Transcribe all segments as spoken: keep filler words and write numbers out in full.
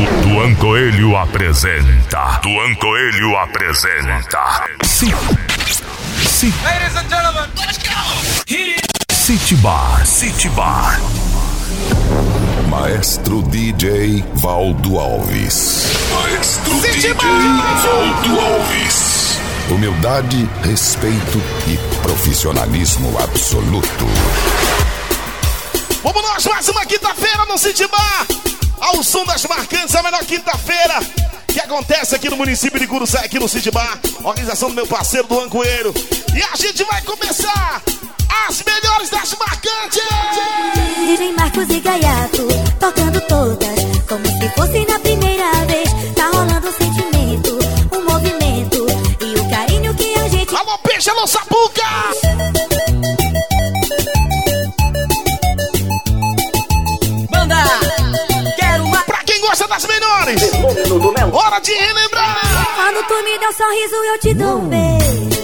Duan Coelho apresenta. Duan Coelho apresenta. City. City. Ladies and gentlemen, let's go. Hit it. City Bar. City Bar. Maestro D J Valdo Alves. Maestro City D J Bar. Valdo Alves. Humildade, respeito e profissionalismo absoluto. Vamos nós, mais uma quinta-feira no City Bar. Ao som das marcantes, a melhor quinta-feira que acontece aqui no município de Curuçá, aqui no City Bar. Organização do meu parceiro Duan Coelho. E a gente vai começar as melhores das marcantes. D J Marcos e Gaiato, tocando todas, como se fosse na primeira vez. Tá rolando um sentimento, um movimento e o carinho que a gente... Alô, peixe, alô, sapuca! Manda! Quero uma... Pra quem gosta das melhores, hora de relembrar. Quando tu me deu um sorriso, eu te dou um beijo.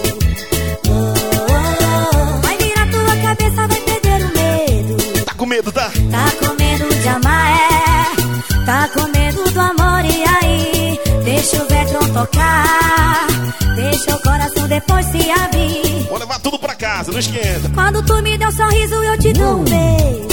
Vai virar tua cabeça, vai perder o medo. Tá com medo, tá? Tá com medo de amar, é. Tá com medo do amor, e aí? Deixa o Vetron tocar. Deixa o coração depois se abrir. Vou levar tudo pra casa, não esquenta. Quando tu me deu um sorriso, eu te dou um beijo.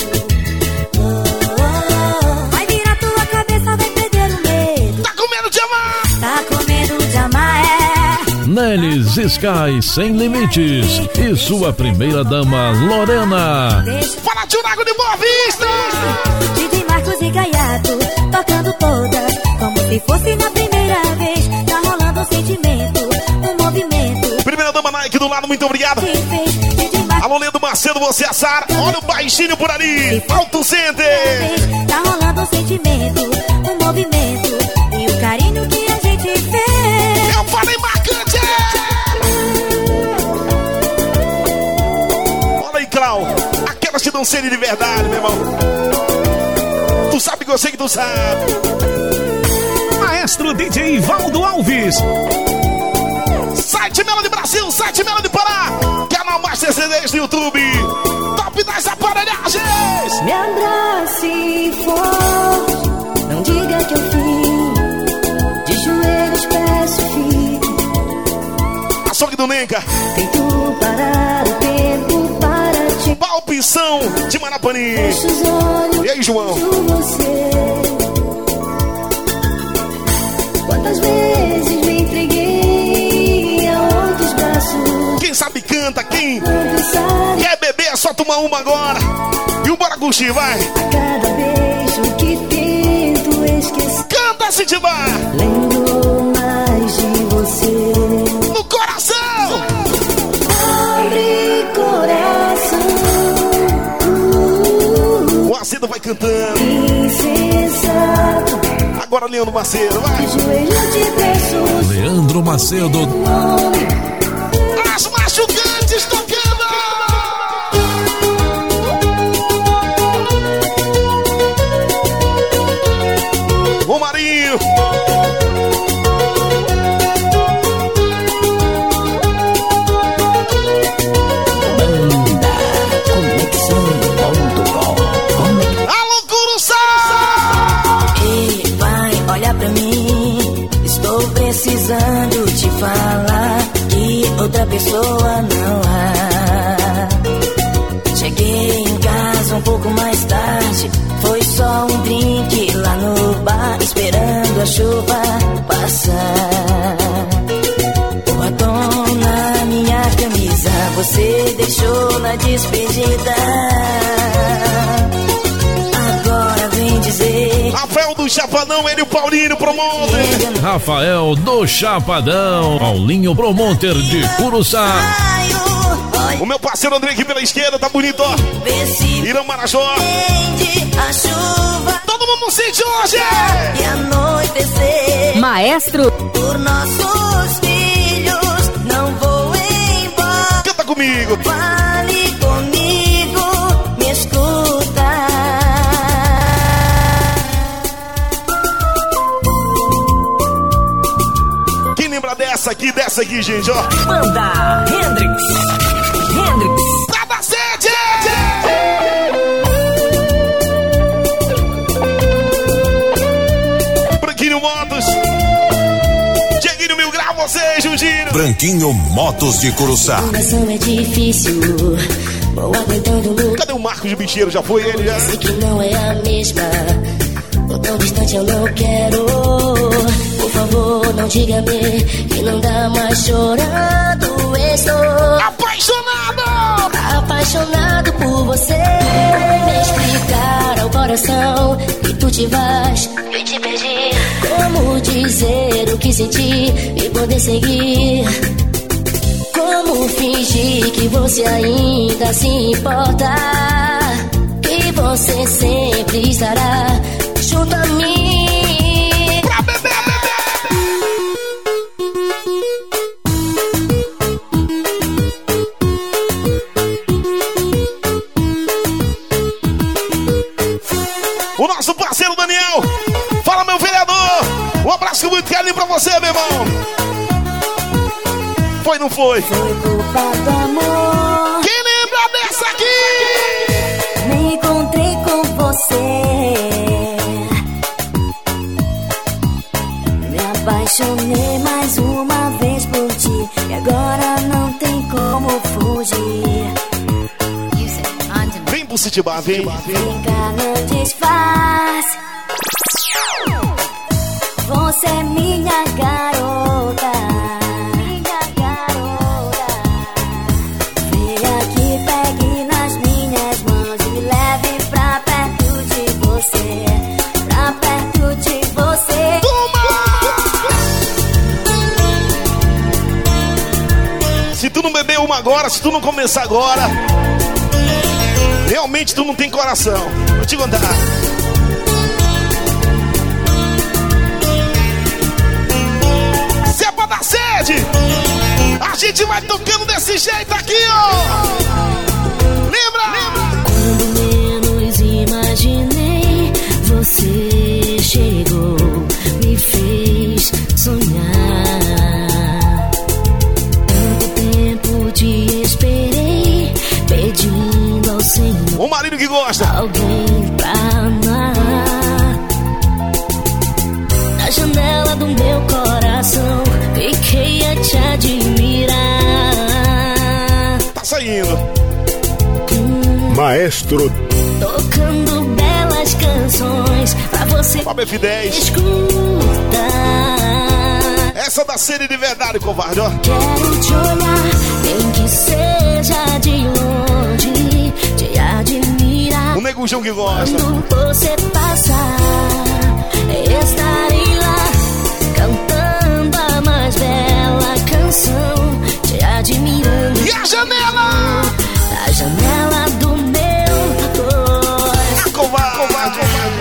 Vai virar tua cabeça, vai perder o medo. Tá com medo de amar? Tá com medo de amar, é. Neles Sky Sem Limites e sua primeira dama Lorena. Deixa Fala, tio Nago de Boa Vista! D J Marcos e Gaiato, tocando todas, como se fosse na primeira vez. Tá rolando um sentimento, um movimento Primeira dama Nike do lado, muito obrigado. que fez D J Marcos. Alô, Leandro Macedo, você é a Sara. Olha o baixinho por ali. Alto Center. Tá rolando um sentimento, um movimento e o carinho que a gente fez. Eu falei marcante. Olha aí, Clau. Aquelas que dão sede de verdade, meu irmão. Tu sabe que eu sei que tu sabe. Maestro D J Valdo Alves. Site Mela de Brasil, site Mela de Pará. Canal Master C Ds no YouTube. Top das aparelhagens. Me abrace forte, não diga que eu fim. De joelhos peço filho. Açougue do Nenca. Tento parar o tempo para te... Palpição de Manapani. Fecho os olhos, E aí, João? vejo você. Quantas vezes me entreguei a outros braços. Quem sabe canta, quem Quando sabe quer beber é só tomar uma agora. E o Bora curtir, vai. a cada beijo que tento esquecer. Canta, City Bar. Lembro mais de você. No coração. Abre coração. O Acedo vai cantando. Insensato. Agora, Leandro Macedo, vai. De joelho te peço Leandro Macedo. o nome. As machucantes tocando. Romarinho. Alô, Curuçá. Ei, vai, olha pra mim. Estou precisando te falar que outra pessoa não há. Cheguei em casa um pouco mais tarde. Foi só um drink lá no bar, esperando a chuva passar. O batom na minha camisa você deixou na despedida. Agora vem dizer... Rafael do Chapadão, ele e o Paulinho promover. Rafael do Chapadão. Paulinho Promonter de Curuçá. O meu parceiro André aqui pela esquerda, tá bonito, ó. Vê se Irã Marajó. entende a chuva Todo mundo no sítio hoje. e anoitecer. Maestro Por nossos filhos, não vou embora. Canta comigo. Fale comigo, me escuta. Quem lembra dessa aqui, dessa aqui, gente, ó. Banda Hendrix. Hendrix. Tá da sede. vocês, Jundinho. Branquinho Motos de Curuçá. Coração é difícil, vou aguentando luto. Cadê o Marcos de Bicheiro? Já foi ele, já? Sei que não é a mesma, tô tão distante eu não quero. Por favor, não diga-me que não dá mais chorando. Estou apaixonado! Apaixonado por você. Me explicar ao coração que tu te vais e te perdi. Como dizer o que senti e poder seguir? Como fingir que você ainda se importa? Que você sempre estará junto a mim. Pra beber, o nosso parceiro Daniel. Fala, meu vereador. Um abraço com muito carinho pra você, meu irmão. Foi, não foi? Foi culpa do amor. Quem lembra dessa aqui? Me encontrei com você. Me apaixonei mais uma vez por ti. E agora não tem como fugir. Vem pro City Bar, vem. Fica no disfarce. Você é minha garota. Minha garota. Vem aqui, pegue nas minhas mãos e me leve pra perto de você. Pra perto de você. Se tu não beber uma agora, se tu não começar agora, realmente tu não tem coração. Vou te contar. Se é pra dar sede, a gente vai tocando desse jeito aqui, ó. Lembra? Lembra? Quando menos imaginei, você chegou, me fez sonhar. Tanto tempo te esperei, pedindo ao Senhor O marido que gosta. alguém pra amar. Na janela do meu coração, fiquei a te admirar. Tá saindo. Maestro Tocando belas canções pra você Fábio F dez. escutar. Essa da sede de verdade, covarde, ó. Quero te olhar, nem que seja de longe, te admirar. O negujão que gosta. Quando você passar, estarei lá, cantando a mais bela canção, te admirando. E a janela? A janela do meu coração. Covarde, covarde, covarde.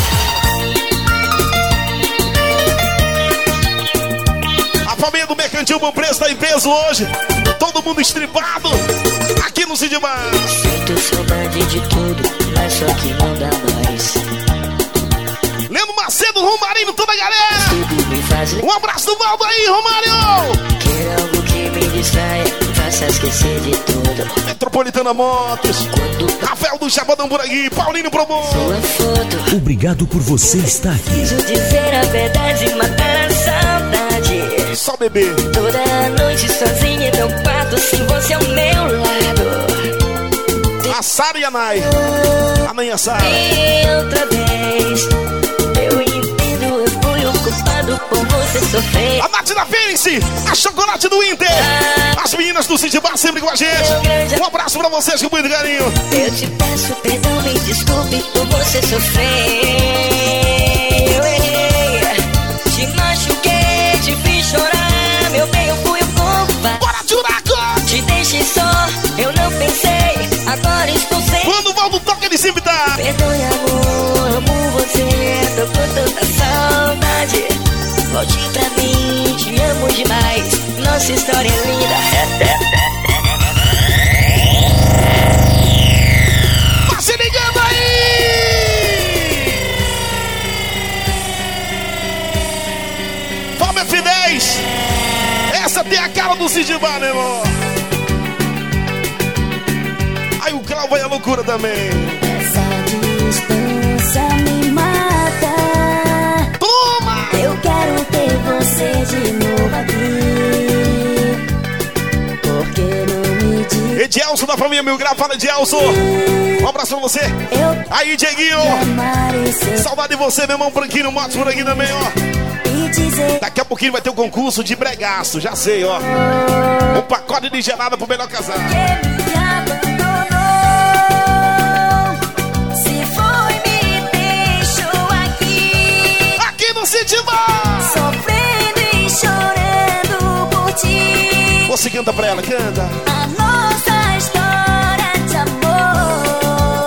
A família do Mercantil Bom Preço tá em peso hoje. Todo mundo estribado aqui no Cid Bar. Sinto saudade de tudo, mas só que não dá mais. Leandro Macedo, Romarinho, toda a galera. Tudo me faz Um abraço do Valdo aí, Romário. quer algo que me distraia, faça esquecer de tudo. Metropolitana Motos, Quando Rafael do Chapadão por aqui, Paulinho Probon. sua foto, Obrigado por você estar aqui. preciso dizer a verdade e matar a saudade. Só bebê. Toda noite sozinha no quarto, sem você ao meu lado. A Sara e a Nai. Amanhã, Sara. E outra vez, eu entendo, eu fui o culpado por você sofrer. A Nath da Fênix, a Chocolate do Inter. As meninas do Cid Bar sempre com a gente. Um abraço pra vocês com muito carinho. Eu te peço perdão, me desculpe por você sofrer. Eu errei, te machuquei, te fiz chorar. Meu bem, eu fui o culpado. Bora, Tchuraco! Te deixei só, eu não pensei, agora estou sem. Quando o Valdo toca, ele sempre tá. Perdoe, amor, amo você, tô com tanta saudade. Volte pra mim, te amo demais, nossa história é linda. Tá se ligando aí! Fábio F dez. Essa tem a cara do Cid Bar, meu irmão. Aí o Clau vai à loucura também. Essa distância me mata. Toma! Eu quero ter você de novo aqui. pra mim, meu grau, fala de Elson. Um abraço pra você. Aí, Dieguinho. Saudade de você, meu irmão Branquinho Motos por aqui também, ó. Daqui a pouquinho vai ter o um concurso de bregaço, já sei, ó. Um pacote de gelada pro melhor casal. City Bar! Sofrendo e chorando por ti. Você canta pra ela, canta. A nossa história de amor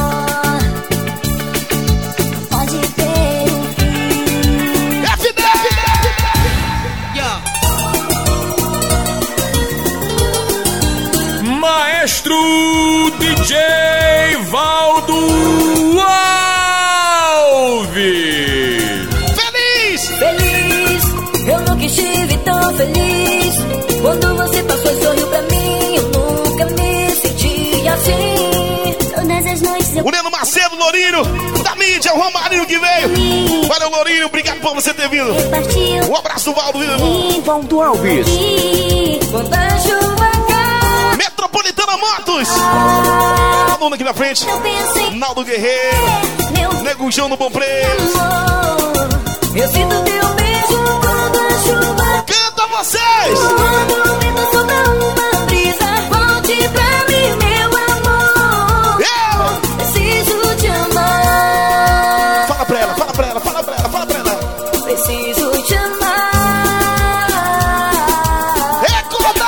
pode ter um fim. F D! Yeah. Maestro D J Valdo Alves. Feliz, eu nunca estive tão feliz. Quando você passou e sorriu pra mim, eu nunca me senti assim. Todas as noites eu... O Neno Macedo, Lourinho, da mídia, o Romarinho que veio. Valeu, Lourinho, obrigado por você ter vindo. Um abraço do Valdo, viu, irmão? Valdo Alves. Quando a chuva cai. Metropolitana Motos. Ah, aluno aqui na frente. Naldo Guerreiro. Meu Nego João do Bom Preço. Eu sinto teu beijo quando a chuva canta vocês! Quando o vento sopra uma brisa, volte pra mim, meu amor. Eu preciso te amar. Fala pra ela, fala pra ela, fala pra ela, fala pra ela. Preciso te amar. Recorda!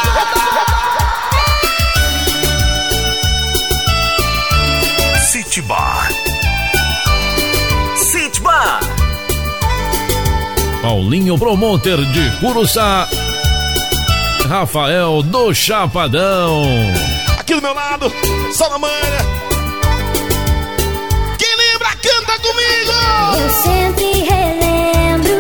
City Bar. City Bar. Paulinho Promoter de Curuçá. Rafael do Chapadão. Aqui do meu lado, Salamanha. Quem lembra, canta comigo! Eu sempre relembro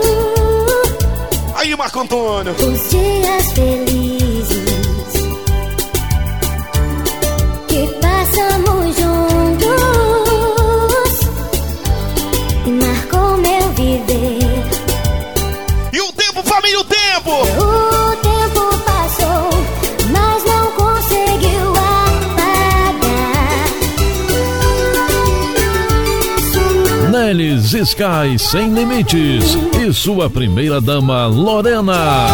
Aí, Marco Antônio. os dias felizes que passamos juntos e marcou meu viver. E o tempo, família, o tempo! O tempo passou, mas não conseguiu apagar. Nelis Sky Sem Limites e sua primeira dama Lorena.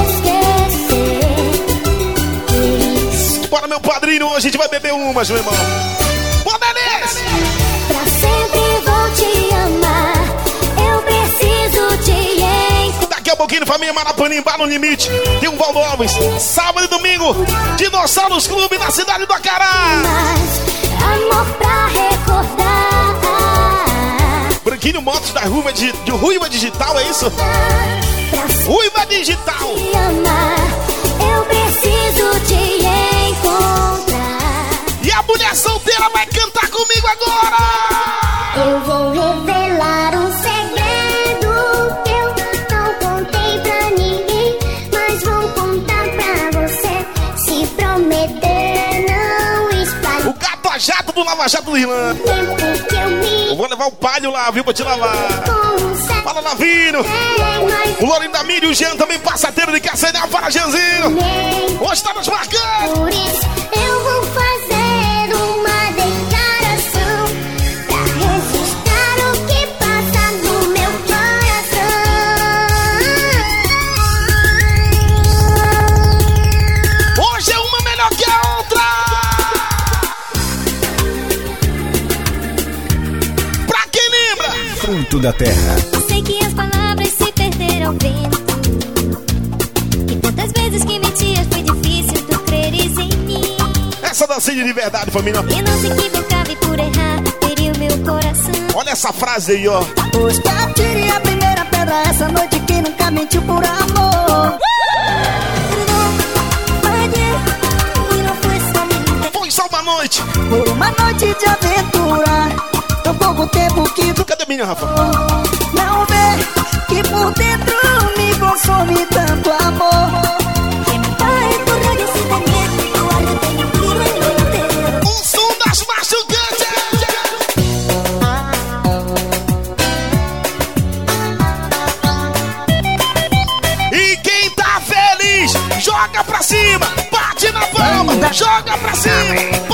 Esquecer. Bora, meu padrinho, hoje a gente vai beber umas, meu irmão. Bora, Nelis! Pra sempre vou te amar. Eu preciso te encontrar. Daqui a pouquinho, família Marapanim, Bar no Limite. Tem um Valdo Alves. Sábado e domingo, Dinossauros Clube na cidade do Acará. Amor pra recordar. Branquinho Motos da Ruiva, de, de Ruiva Digital, é isso? Pra sempre Ruiva Digital. te amar. Eu preciso te encontrar. E a mulher solteira vai cantar comigo agora. Eu vou revelar um segredo que eu não contei pra ninguém, mas vou contar pra você. Se prometer não espalhar O gato a jato do Lava Jato do Irlã. o tempo que eu me Eu vou levar o palho lá, viu, pra te lavar. com um segredo. Fala, Lavino. Mas O Lourinho da Mídia, o Jean também, passateiro de Castanhal. Fala, Jeanzinho. nem Hoje tá nos marcando. por isso eu vou fazer uma declaração pra registrar o que passa no meu coração. Hoje é uma melhor que a outra. Pra quem lembra? Fruto da terra. Sei que as palavras se perderam ao vento. E tantas vezes que mentias foi difícil tu creres em mim. Essa dancinha de verdade, família. E não se equivocava e por errar feriu meu coração. Olha essa frase aí, ó. Pois que atire a primeira pedra essa noite que nunca mentiu por amor. E não foi só mentira. Foi só uma noite. Por uma noite de aventura, tão pouco tempo que tu Cadê a minha, Rafa? não vê que por dentro me consome tanto amor. Ay, por radio si te miento, guarda, te mentira en lo entero. O som das machucantes. E quem tá feliz, joga pra cima. Bate na palma, joga pra cima.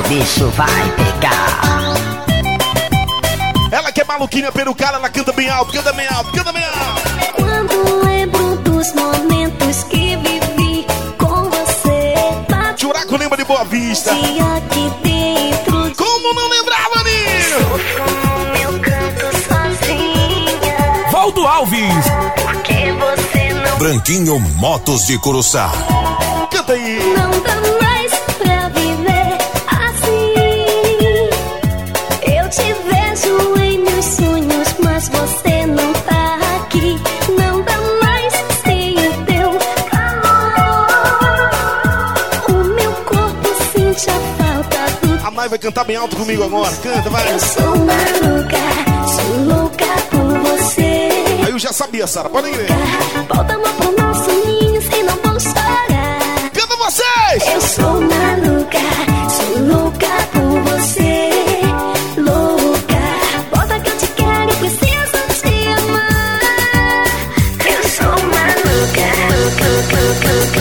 bicho vai pegar. Ela que é maluquinha perucada, ela canta bem alto, canta bem alto, canta bem alto. Quando lembro dos momentos que vivi com você, Churaco lembra de Boa Vista. aqui dentro. Como não lembrar, maninho? No meu canto sozinha. Valdo Alves. Porque você não, Branquinho Motos de Curuçá. Canta aí. não dá mais pra viver assim. Eu te vejo em meus sonhos, mas você não tá aqui. Não dá mais sem o teu calor. O meu corpo sente a falta do. A Nai vai cantar bem alto comigo agora. Canta, vai. Eu sou maluca, sou louca por você. Aí eu já sabia, Sara, pode ir. Volta a mão pro nosso ninho, sem não vou chorar. Canta vocês! Eu sou maluca, sou louca por você. Louca, volta que eu te quero e preciso te amar. Eu sou maluca, louca, louca, louca,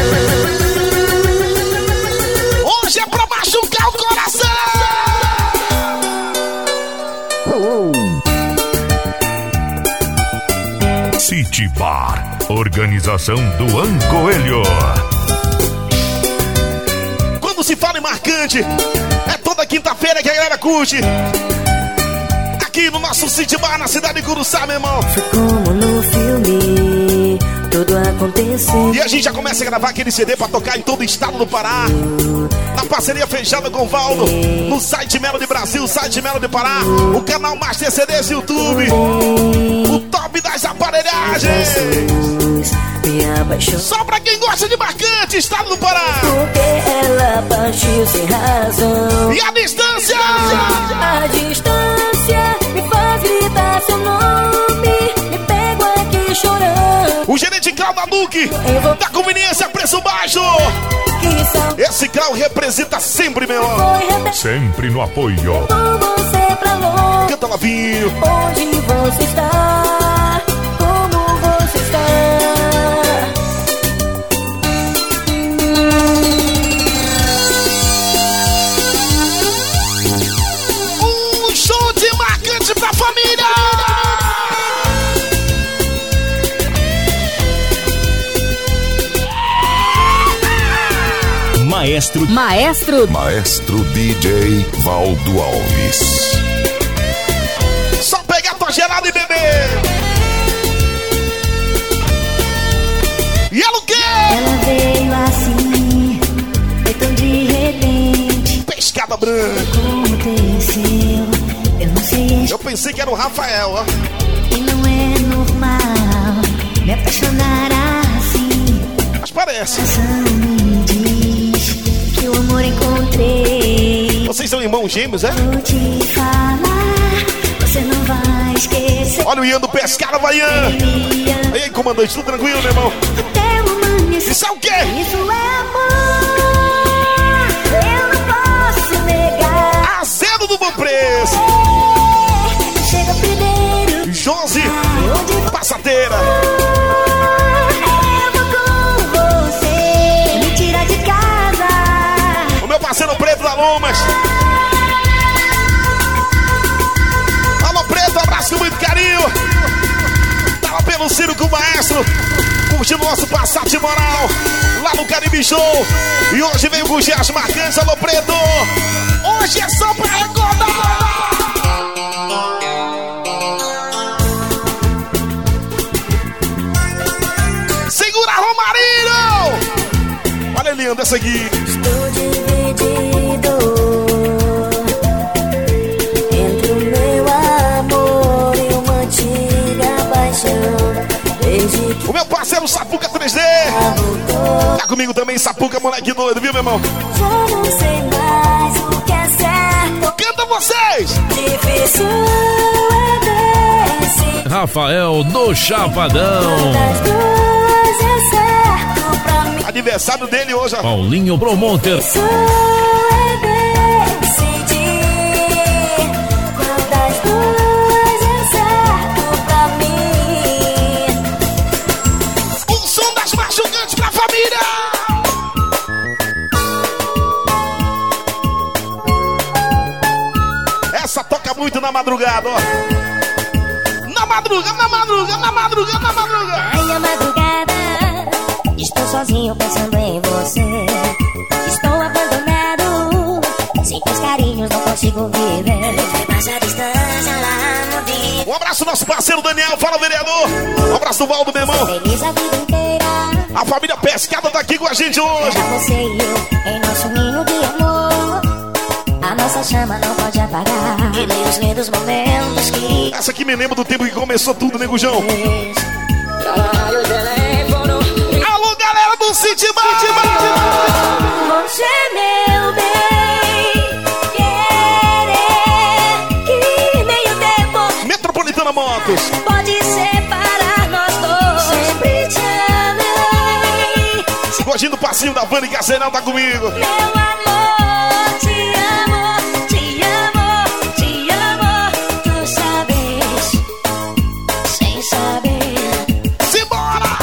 louca. Hoje é pra machucar o coração! City Bar. Organização do Coelho. Quando se fala em marcante, é toda quinta-feira que a galera curte. Aqui no nosso City Bar, na cidade de Curuçá, meu irmão. Foi como no filme, tudo aconteceu. E a gente já começa a gravar aquele C D pra tocar em todo o estado do Pará. Na parceria fechada com o Valdo, no site Melo de Brasil, site Melo de Pará, o canal Master C Ds YouTube, o top das aparelhagens. Me apaixonou Só pra quem gosta de marcante, estado do Pará. porque ela partiu sem razão. E a distância? A distância me faz gritar seu nome. Me pego aqui chorando. O gerente Cláudio Duque, da conveniência, preço baixo. Que saudade Esse Cláudio representa sempre, meu irmão. foi rebelde. Sempre no apoio. Com você pra longe. Canta Lavinho. Onde você está? Como você está? Um show de marcante pra família. Maestro. Maestro Maestro D J Valdo Alves. Só pegar tua gelada e beber. E ela o quê? Ela veio assim, foi tão de repente. Pescada branca. Aconteceu, eu não sei, Eu pensei que era o Rafael, ó. e não é normal me apaixonar assim. Mas parece. Coração me diz que o amor encontrei. Vocês são irmãos gêmeos, é? Vou te falar, você não vai esquecer. Olha o Ian do Pescada Baiana. E aí, comandante, tudo tranquilo, meu irmão? Até o amanhecer. Isso é o quê? Isso é amor, eu não posso negar. Azedo do Bom Preço. Chega primeiro, Josi, passadeira. eu vou com você. Me tira de casa. O meu parceiro Preto da Lomas. Alô, Preto, abraço com muito carinho. Tava pelo Ciro com o Maestro, curtindo o nosso Passat Moral lá no Caribe Show. E hoje veio com as marcantes. Alô, Preto. Hoje é só pra recordar. Segura, Romarinho. Olha, Leandro, essa aqui. Estou dividido entre o meu amor e uma antiga paixão. Desde que O meu parceiro Sapuca três D. voltou, Tá comigo também, Sapuca, moleque doido, viu, meu irmão? já não sei mais o que é certo. Canta vocês! Difícil é decidir. Rafael do Chapadão. Das duas é certo pra mim. Aniversário dele hoje, ó. Paulinho Promoter. Isso é decidir qual das duas é certo pra mim. Um som das machucantes pra família! na madrugada, ó. Na madruga, na madruga, na madruga, na madruga. Ai, na madrugada, estou sozinho pensando em você. Estou abandonado, sem teus carinhos não consigo viver. Vai passar distância lá no dia. Um abraço nosso parceiro Daniel, fala vereador. Um abraço do Valdo, meu irmão. Feliz a vida inteira. A família Pescada tá aqui com a gente hoje. Era você e eu em nosso ninho de amor. A nossa chama não pode apagar. E nem os lindos momentos que... Essa aqui me lembra do tempo que começou tudo, né, Gujão? Alô, galera do City Bar! Você, meu bem, querer que meio tempo Metropolitana Motos. pode separar nós dois. Sempre te amei. Gostinho do passinho da Vani Casenal tá comigo. Meu amor, te amo, te amo, te amo. Tu sabes, sem saber. Simbora!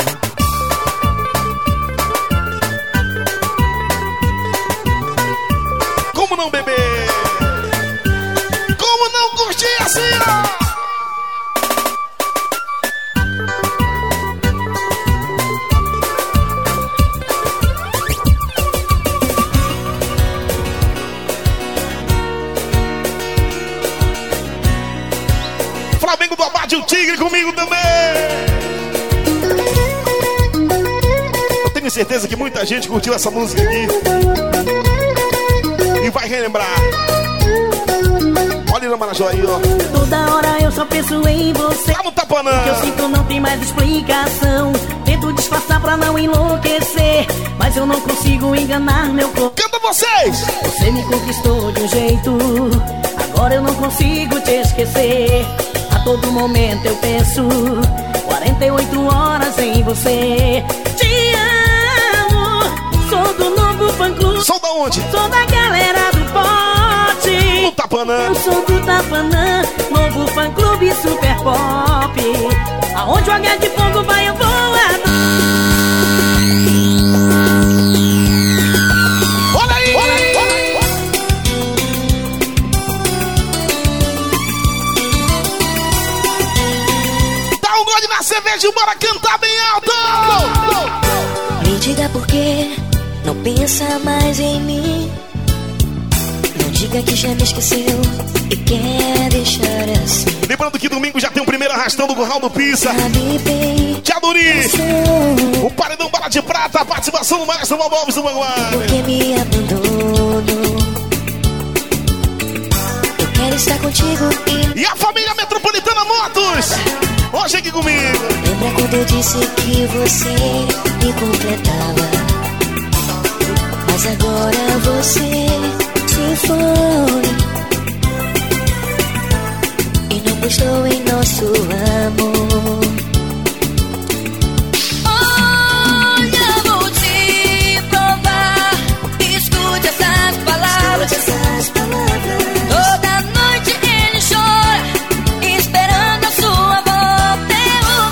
Como não beber? Como não curtir assim, ó? Flamengo do Abade, o Tigre comigo também. Eu tenho certeza que muita gente curtiu essa música aqui e vai relembrar. Olha na Marajó aí, ó. Toda hora eu só penso em você. Tá no Tapanã. O que eu sinto não tem mais explicação. Tento disfarçar pra não enlouquecer, mas eu não consigo enganar meu corpo. Canta vocês! Você me conquistou de um jeito, agora eu não consigo te esquecer. A todo momento eu penso quarenta e oito horas em você. Te amo, sou do novo fã-clube. Sou da onde? Sou da galera do pote. No Tapanã. Eu sou do Tapanã, novo fã-clube super pop. Aonde o H de fogo vai eu vou adorar. Olha aí, olha aí, olha aí. Dá um gole na cerveja e bora cantar bem alto. Me diga por que não pensa mais em mim. Não diga que já me esqueceu e quer deixar assim. Lembrando que domingo já tem o primeiro arrastão do Curral do Pizza. Sabe bem, Tchaduri, sou o Paredão Bala de Prata, a participação do Maestro Bob Alves do Manguar. porque me abandonou. Eu quero estar contigo e... E a família Metropolitana Motos, hoje aqui comigo. Lembra quando eu disse que você me completava? Mas agora você se foi e não gostou em nosso amor. Olha, vou te provar. Escute essas palavras. Essas palavras. Toda noite ele chora, esperando a sua volta. É o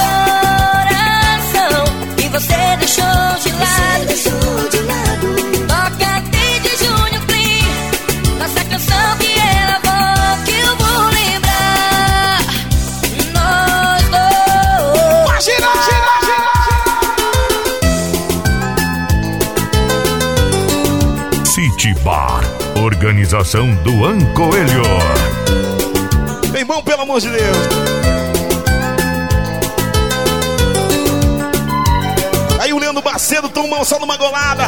meu coração e você deixou de lado. Deixou de lado. Toca desde junho, Clean. Nossa canção que ela volta, que eu vou lembrar. Nós dois. Vai girar, girar, girar. City Bar. Organização do Ancoelho. Bem bom, pelo amor de Deus. Aí o Leandro Macedo tomou só numa golada.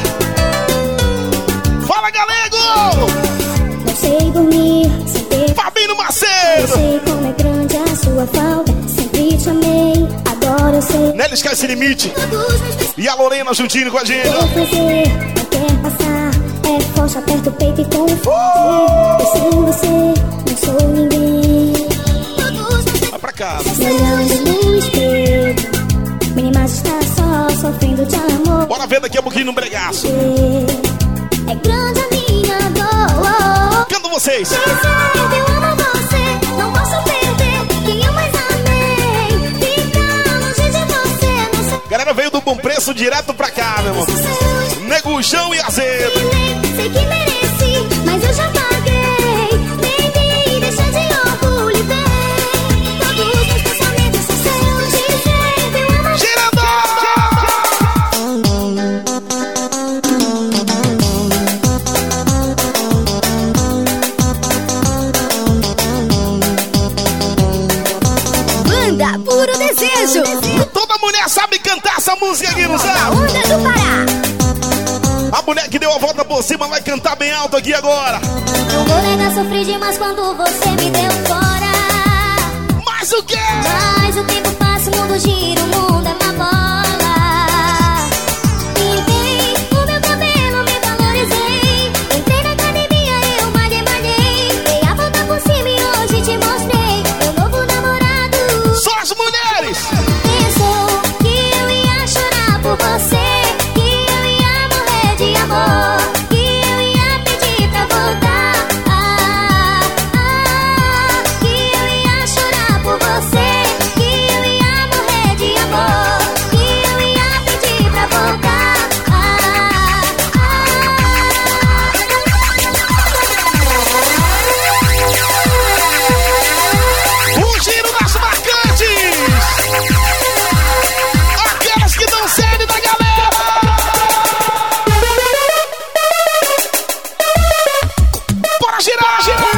Fala, galego! Não sei dormir sem ter. Fabinho Não Macedo. sei como é grande a sua falta. Sempre te amei, agora eu sei. Nela esquece esse limite. Todos meus pensamentos E a Lorena juntinho com a gente. vou fazer, não quer passar. É forte, aperta o peito e confia. Eu sem você, não sou ninguém. Todos meus Vai pra casa. me olhando no espelho. Minha imagem está só sofrendo de amor. Bora ver daqui a pouquinho no bregaço. É grande a minha dor. Canta vocês. Dizer que eu amo você, não posso perder quem eu mais amei. Ficar longe de você, não sei. Galera veio do Bom Preço direto pra cá, meu irmão. Negujão e azedo. Sei que mereci, mas eu já paguei. Nem me deixa de puro desejo. Toda mulher sabe cantar essa música aqui, não sabe? Onda do Pará. A mulher que deu a volta por cima vai cantar bem alto aqui agora. Eu vou negar, sofri demais quando você me deu fora. Mas o quê? Mas o tempo passa, o mundo gira, o mundo é uma bola. Pintei o meu cabelo, me valorizei. Entrei na academia, eu malhei, malhei. Dei a volta por cima e hoje te mostrei meu novo namorado. Só as mulheres! Pensou que eu ia chorar por você, que eu ia morrer de amor, que eu ia pedir pra voltar. Ah, ah, que eu ia chorar por você, que eu ia morrer de amor, que eu ia pedir pra voltar. Ah, O giro das marcantes! Aquelas que dão série da galera! Bora girar, girar!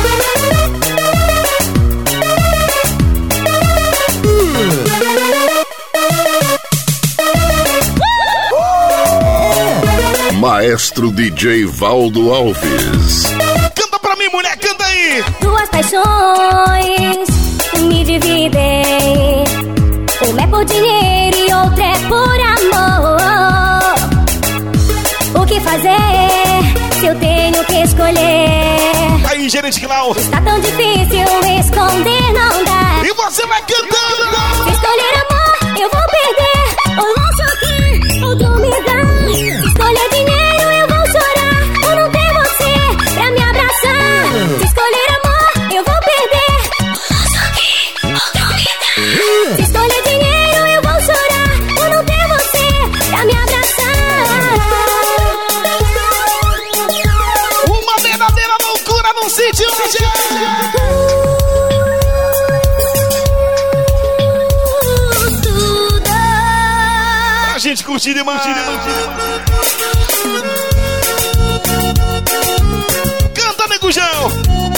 Maestro D J Valdo Alves. Canta pra mim, mulher, canta aí! Duas paixões me dividem. Uma é por dinheiro e outra é por amor. O que fazer se eu tenho que escolher? Aí, gerente Clau! Tá tão difícil esconder, não dá. E você vai cantando! Se escolher amor, eu vou perder. Ou não choquei, ou tu me dá. Se escolher dinheiro, eu vou chorar. Ou não ter você pra me abraçar. Se escolher amor, eu vou perder. Ou não choquei, ou tu me dá. Se escolher dinheiro, eu vou chorar. Ou não ter você pra me abraçar. Uma verdadeira loucura no sítio hoje! Tudo. A gente curtir demais! Canta, negujão!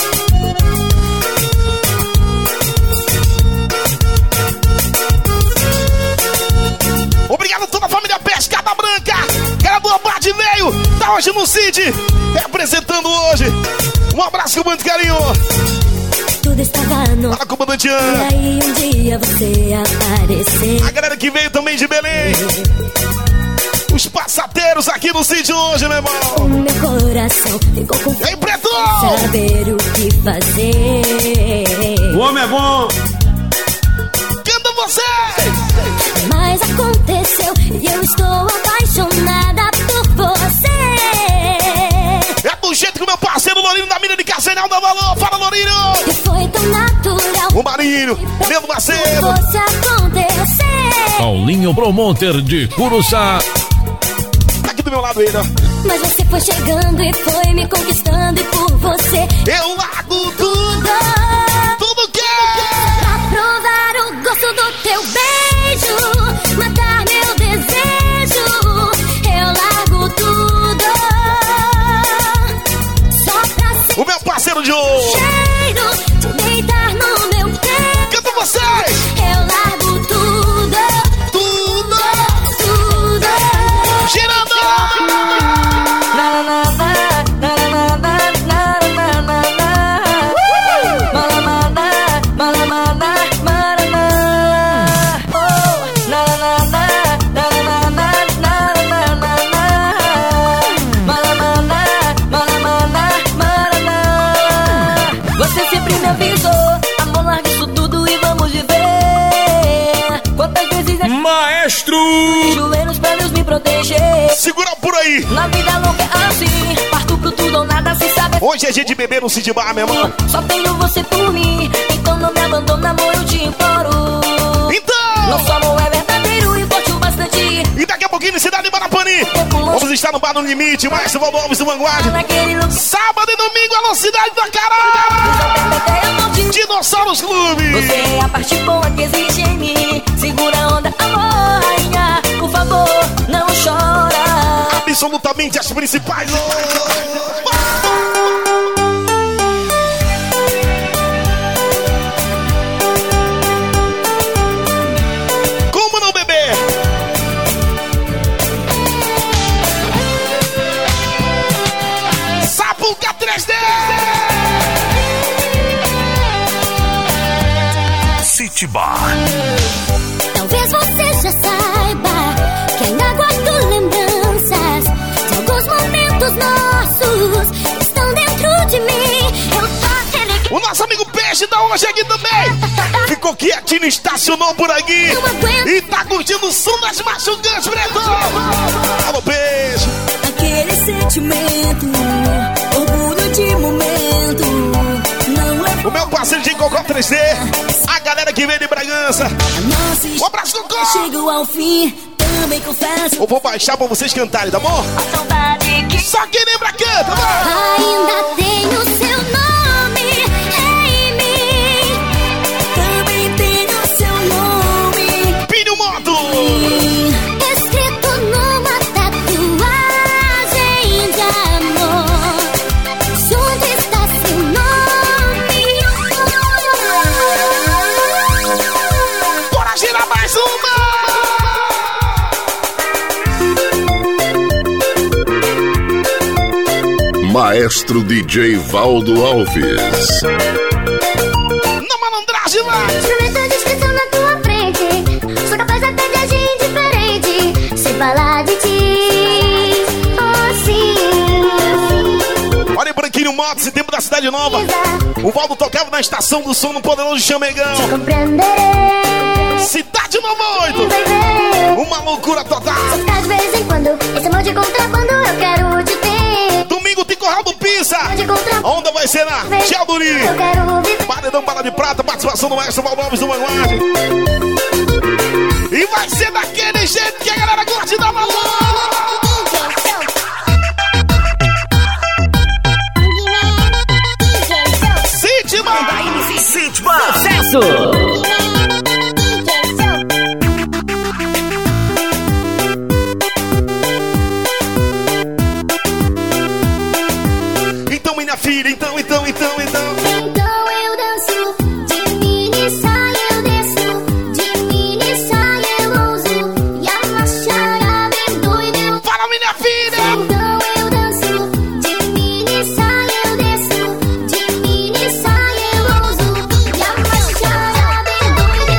Obrigado a toda a família Pescada Branca! Cara do Abade veio! Tá hoje no Cid! Representando hoje! Um abraço com muito carinho! Tudo estava no. Fala, comandante E Ana! aí um dia você apareceu. A galera que veio também de Belém! Os passateiros aqui no Cid hoje, meu O irmão! meu coração ficou com Ei, Preto! saber o que fazer. O homem é bom. Canta você! Mas aconteceu e eu estou apaixonada por você. É do jeito que o meu parceiro Lourinho da Mina de Casenal dá valor! Fala, Lourinho! E foi tão natural. O Marinho, meu parceiro! Você acontecer. Paulinho Promoter de Curuçá. Tá aqui do meu lado ele, ó. Mas você foi chegando e foi me conquistando. E por você Eu largo tudo! Tudo que pra provar o gosto do teu beijo, matar meu desejo, eu largo tudo só pra ser o meu parceiro de ouro! cheiro, te deitar no meu peito. Canta vocês! Eu largo tudo, Tudo! tudo. Girando! Você sempre me avisou, amor, larga isso tudo e vamos viver. Quantas vezes é Maestro joelhos pra Deus me proteger. Segura por aí! Na vida louca é assim, parto pro tudo ou nada se sabe. Hoje é dia de beber no Cid Bar, meu irmão! Só tenho você por mim, então não me abandona, amor, eu te imploro. Então! Nosso amor é verdadeiro e forte o bastante. E daqui a pouquinho, Cidade de Barapani! Vamos estar no Bar no Limite, Maestro Valdo Alves do Vanguarda! Naquele lugar, Sábado e domingo, alô, Cidade da Caralho! Dinossauros Clube! você é a parte boa que existe em mim. Segura a onda, amor, rainha, por favor, não chora. Absolutamente as principais! City Bar. Talvez você já saiba que ainda guardo lembranças de alguns momentos nossos que estão dentro de mim. Eu tô aquele... O nosso amigo Peixe da Onde aqui também ficou quietinho, estacionou por aqui e tá curtindo o som das machucantes, Preto. Alô, Peixe. Aquele sentimento, orgulho de momento, não é... O meu parceiro de Cocó três D, a galera que vem de Bragança. Um abraço, Cocó. Chego ao fim, também confesso. Eu vou baixar pra vocês cantarem, tá bom? A saudade que... Só quem lembra canta, vai. Ainda tenho seu nome em mim. Também tenho seu nome. Pinho Moto. Escrito numa tatuagem de amor. Junto está seu nome. Bora girar mais uma. Maestro D J Valdo Alves. Na malandragem lá. Experimento a descrição na tua frente. Sou capaz até de agir indiferente. Se falar de ti, oh sim. Olha aí, Branquinho Motos, esse tempo da Cidade Nova. O Valdo tocava na estação do som no Poderoso Chamegão. Compreenderei. Cidade Nova oito. Vai ver. Uma loucura total. Só ficar de vez em quando. Esse amor de contrabando eu quero te ter. Domingo tem Corral do Pizza. De contrabando. A onda vai ser na Tchau Duri. Eu quero viver. Paredão Bala de Prata, participação do Maestro Valdo Alves do Vanguardia. E vai ser daquele jeito que a galera gosta de dar valor. City Bar. City Bar. Sucesso! Então, minha filha, então, então, então, então. Então eu danço, de mini saia eu desço, de mini saia eu ouso, e a machara bem doida. Fala, minha filha. Então eu danço, de mini saia eu desço, de mini saia eu ouso, e a machara bem doida.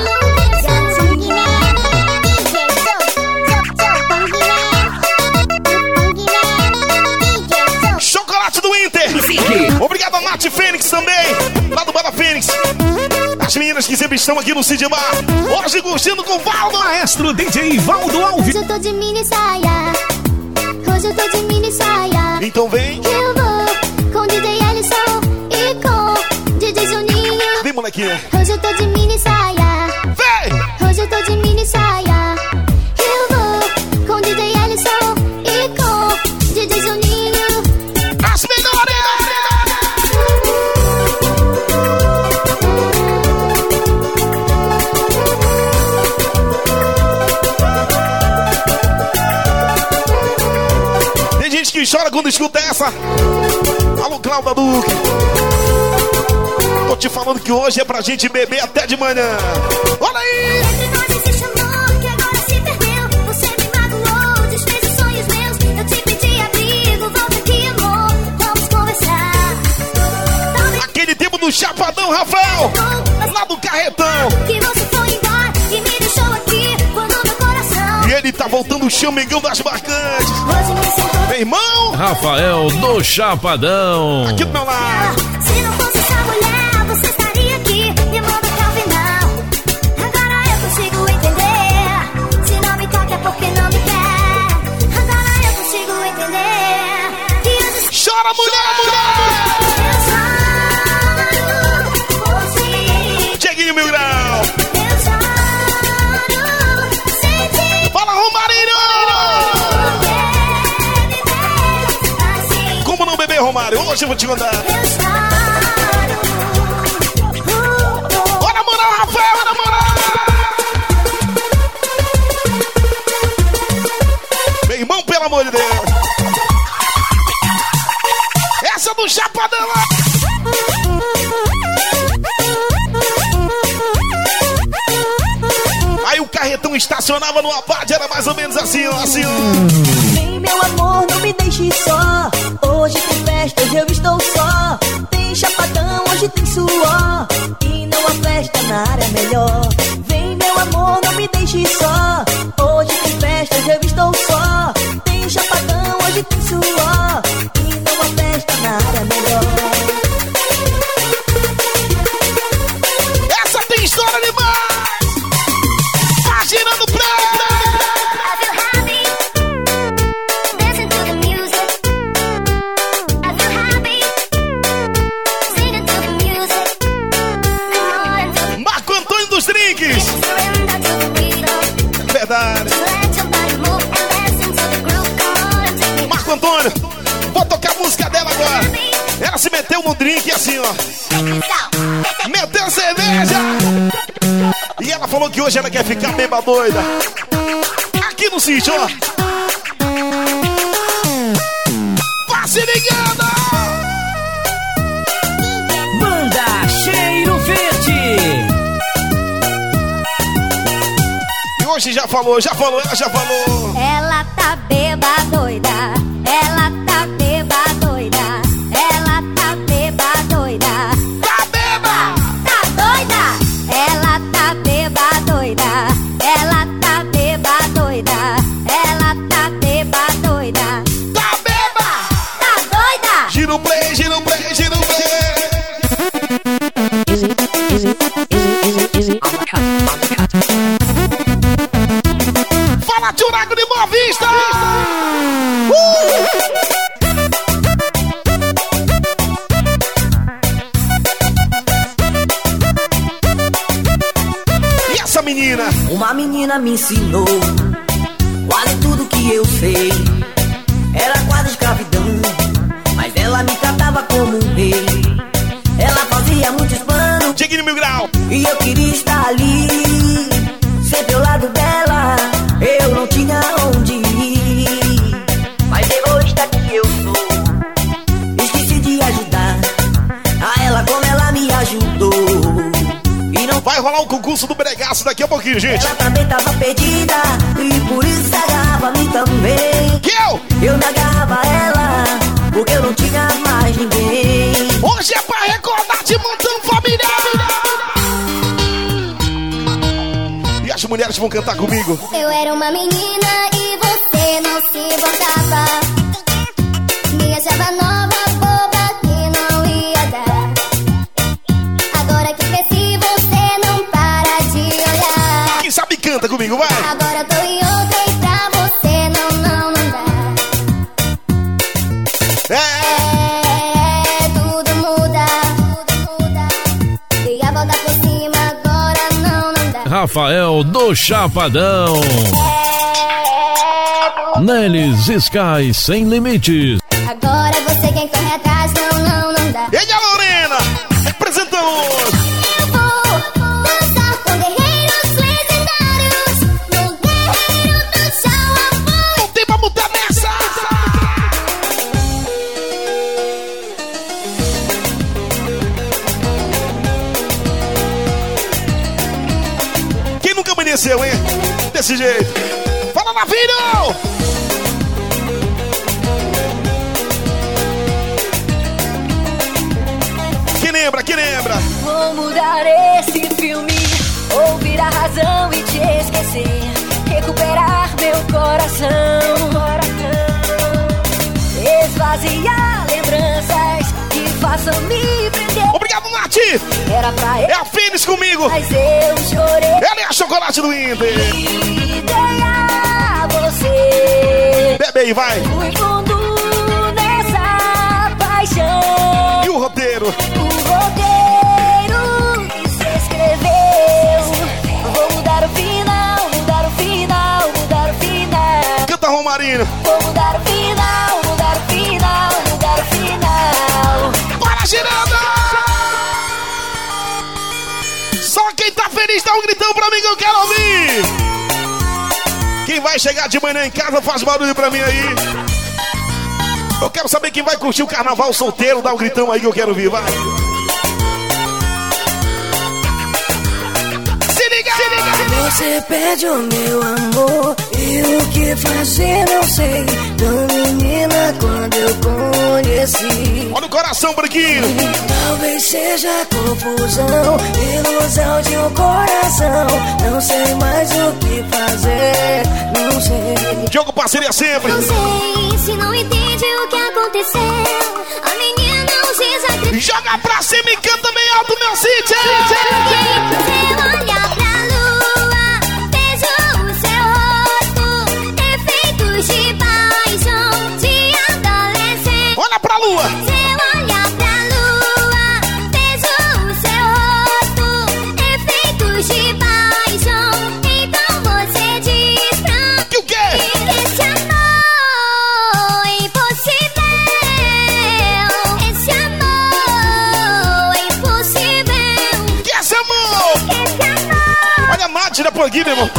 Chocolate do Inter. Obrigado a Nath Fênix também, lá do Bala Fênix. As meninas que sempre estão aqui no City Bar, hoje curtindo com o Valdo. Maestro D J Valdo Alves. Hoje eu tô de mini saia, hoje eu tô de mini saia. Então vem, Eu vou com D J Ellison e com D J Juninho. vem, molequinha. Hoje eu tô de mini saia, Vem. hoje eu tô de mini saia. Eu vou com D J Ellison e com D J Juninho. As melhores. Tem gente que chora quando escuta essa. Alô, Cláudia Duque. Tô te falando que hoje é pra gente beber até de manhã. Olha aí. Entre nós existe amor que agora se perdeu. Você me magoou, desfez os sonhos meus. Eu te pedi abrigo, volta aqui, amor. Vamos conversar. Talvez Aquele tempo do Chapadão, Rafael. Lá do Carretão. que você foi embora e me deixou aqui quando meu coração. E ele tá voltando o chamegão das marcantes. Hoje me sinto Meu irmão, Rafael do Chapadão. aqui do meu lado. Se não fosse essa mulher, você estaria aqui, me manda até o final. Agora eu consigo entender. Se não me toca é porque não me quer. Agora eu consigo entender. Que eu just... Chora, mulher, mulher. Eu choro por si. Dieguinho Mil Grau. Eu choro sem ti. Fala, Romarinho. Assim. Como não beber, Romário? Hoje eu vou te contar. Eu choro. Olha a moral, Rafael, olha a moral. Meu irmão, pelo amor de Deus. Essa do Chapadão. Aí o carretão estacionava no abate, era mais ou menos assim, ó, assim, ó. Vem, meu amor, não me deixe só. Hoje tem festa, hoje eu estou só. Tem chapadão, hoje tem suor. E não numa festa na área melhor. Vem meu amor, não me deixe só. Hoje tem festa, hoje eu estou só. Tem chapadão, hoje tem suor. E numa festa na área melhor. Essa tem história demais. Tá girando pra... Marco Antônio dos Drinks. Verdade. Marco Antônio, vou tocar a música dela agora. Ela se meteu no drink assim, ó. Meteu cerveja. E ela falou que hoje ela quer ficar beba doida. Aqui no sítio, ó. Vá se ligando. Banda Cheiro Verde. E hoje já falou, já falou, ela já falou. Ela tá beba doida. Ela tá beba doida. Ela tá beba doida. Tá beba. Tá doida. Ela tá beba doida. Ela tá beba doida. Ela tá beba doida. Tá beba. Tá doida. Gira o play, gira o play, gira o play. Easy, easy, easy, easy, easy. On the cut, on the cut. Fala, Tchuraco de Boa Vista. Uh! E essa menina? Uma menina me ensinou quase tudo que eu sei. Era quase escravidão, mas ela me tratava como um rei. Ela fazia muitos planos Cheguei no Mil Grau. e eu queria estar ali, sempre ao lado dela. Eu não tinha onde ir, mas egoísta que eu sou, esqueci de ajudar a ela como ela me ajudou. E não Vai rolar um concurso do Bregaço daqui a pouquinho, gente. ela também tava perdida e por isso agarrava a mim também. Que eu? Eu me agarrava a ela porque eu não tinha mais ninguém. Hoje é pra recordar de montão familiar. E as mulheres vão cantar comigo. Eu era uma menina e você não se importava. Me achava nova, boba, que não ia dar. Agora que cresci, você não para de olhar. Quem sabe canta comigo, vai. Agora tô em outra e pra você não, não, não dá. É. É, tudo muda, tudo muda. Dei a volta por cima, agora não, não dá. Rafael do Chapadão. Neles Sky Sem Limites. Agora você quem corre atrás, não, não, não dá. E aí, a Lorena, representando hoje. Eu vou dançar com guerreiros legendários. No guerreiro do tchau, amor. Não tem pra mudar nessa. Quem nunca amanheceu, hein? Desse jeito. Fala, Navinho! Quem lembra, quem lembra? Vou mudar esse filme, ouvir a razão e te esquecer, recuperar meu coração, esvaziar lembranças que façam me prender. Obrigado, Nath! Era pra É eu, a Fênix comigo! mas eu chorei. Ela é a chocolate do Inter! E dei a você. Bebe aí, vai! Fui fundo nessa paixão. E o roteiro? O roteiro que se escreveu. Vou mudar o final, mudar o final, mudar o final. Canta, Romarino! Vou mudar o final, mudar o final, mudar o final. Para, girando! Só quem tá feliz dá um gritão pra mim que eu quero ouvir! Quem vai chegar de manhã em casa faz barulho pra mim aí. Eu quero saber quem vai curtir o carnaval solteiro, dá um gritão aí que eu quero ouvir, vai! Se liga, se liga. Você pede o meu amor e o que fazer não sei. Tão menina quando eu conheci. Olha o coração, Branquinho. Talvez seja confusão, ilusão de um coração. Não sei mais o que fazer, não sei. Diogo, parceria sempre. Não sei se não entende o que aconteceu. A menina não se sacrificou. Joga pra cima e canta bem alto, meu City. Você olha pra lua, vejo o seu rosto, defeitos de paixão, de adolescente. Olha pra lua. Você olha pra lua, vejo o seu rosto, defeitos de paixão. Então você diz pra Que o quê? mim que esse amor é impossível. Esse amor é impossível. Que esse amor? Esse amor Olha a Nádia por aqui, meu irmão.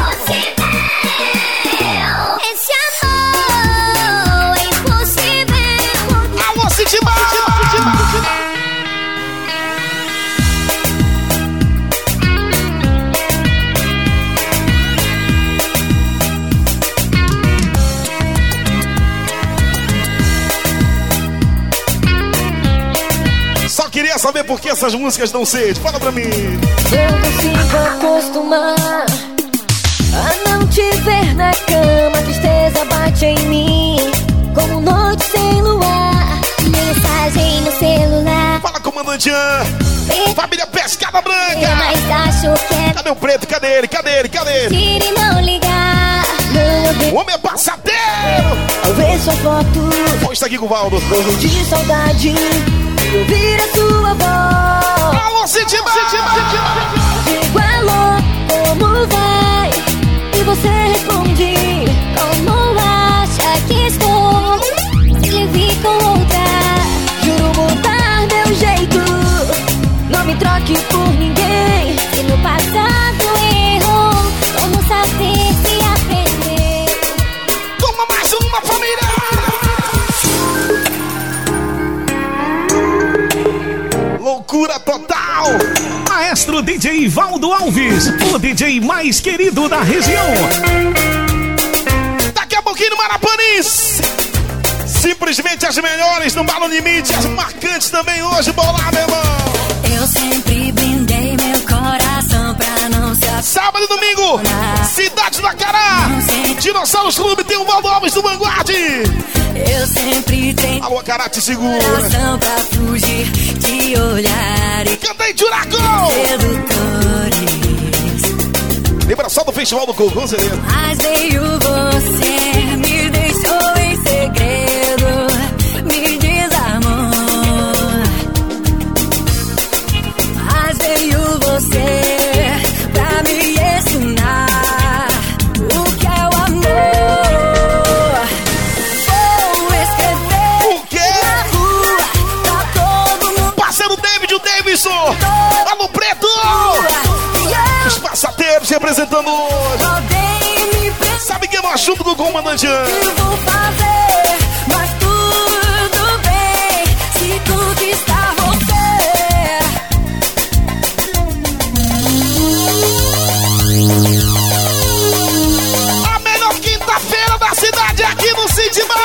Esse amor é impossível. Alô, City Bar. Só queria saber por que essas músicas dão sede. Fala pra mim. Eu consigo acostumar a não te ver na cama. A tristeza bate em mim como noite sem luar. Mensagem no celular. Fala, comandante Ian. Família Pescada Branca. Mas acho que é Cadê o preto? Cadê ele? Cadê ele? Cadê ele? mentira e não ligar. O homem é passadeiro. Ao ver sua foto, Posta aqui com o Valdo. morro de saudade de ouvir a sua voz. Alô, City Bar. Digo alô, como vai? E você responde, Como acha que estou? Se vi com outra. juro mudar meu jeito. Não me troque por ninguém. Se no passado errou, como saber se aprendeu? Toma mais uma, família. Loucura total. Maestro D J Valdo Alves, o D J mais querido da região. Daqui a pouquinho no Marapanis. Simplesmente as melhores no Balo Limite. As marcantes também hoje. Bolar, meu irmão. Eu sempre brindei meu coração pra não se apaixonar. Sábado e domingo. Cidade do Acará. Dinossauros Clube tem o Valdo Alves do Vanguard. Eu sempre tenho Alô, Acará, te segura. coração pra fugir de olhares Canta aí, Turaco. sedutores. Lembra só do Festival do Coco, com certeza. Mas veio você, me deixou em segredo, me desarmou. Mas veio você pra me ensinar o que é o amor. Vou escrever O quê? na rua pra todo mundo. Parceiro David, o Davidson. Alô, Preto. Os passateiros representando hoje. Alguém me prende, Sabe quem é o assunto do comandante Ian? eu vou fazer, mas tudo bem se conquistar você. A melhor quinta-feira da cidade aqui no City Bar.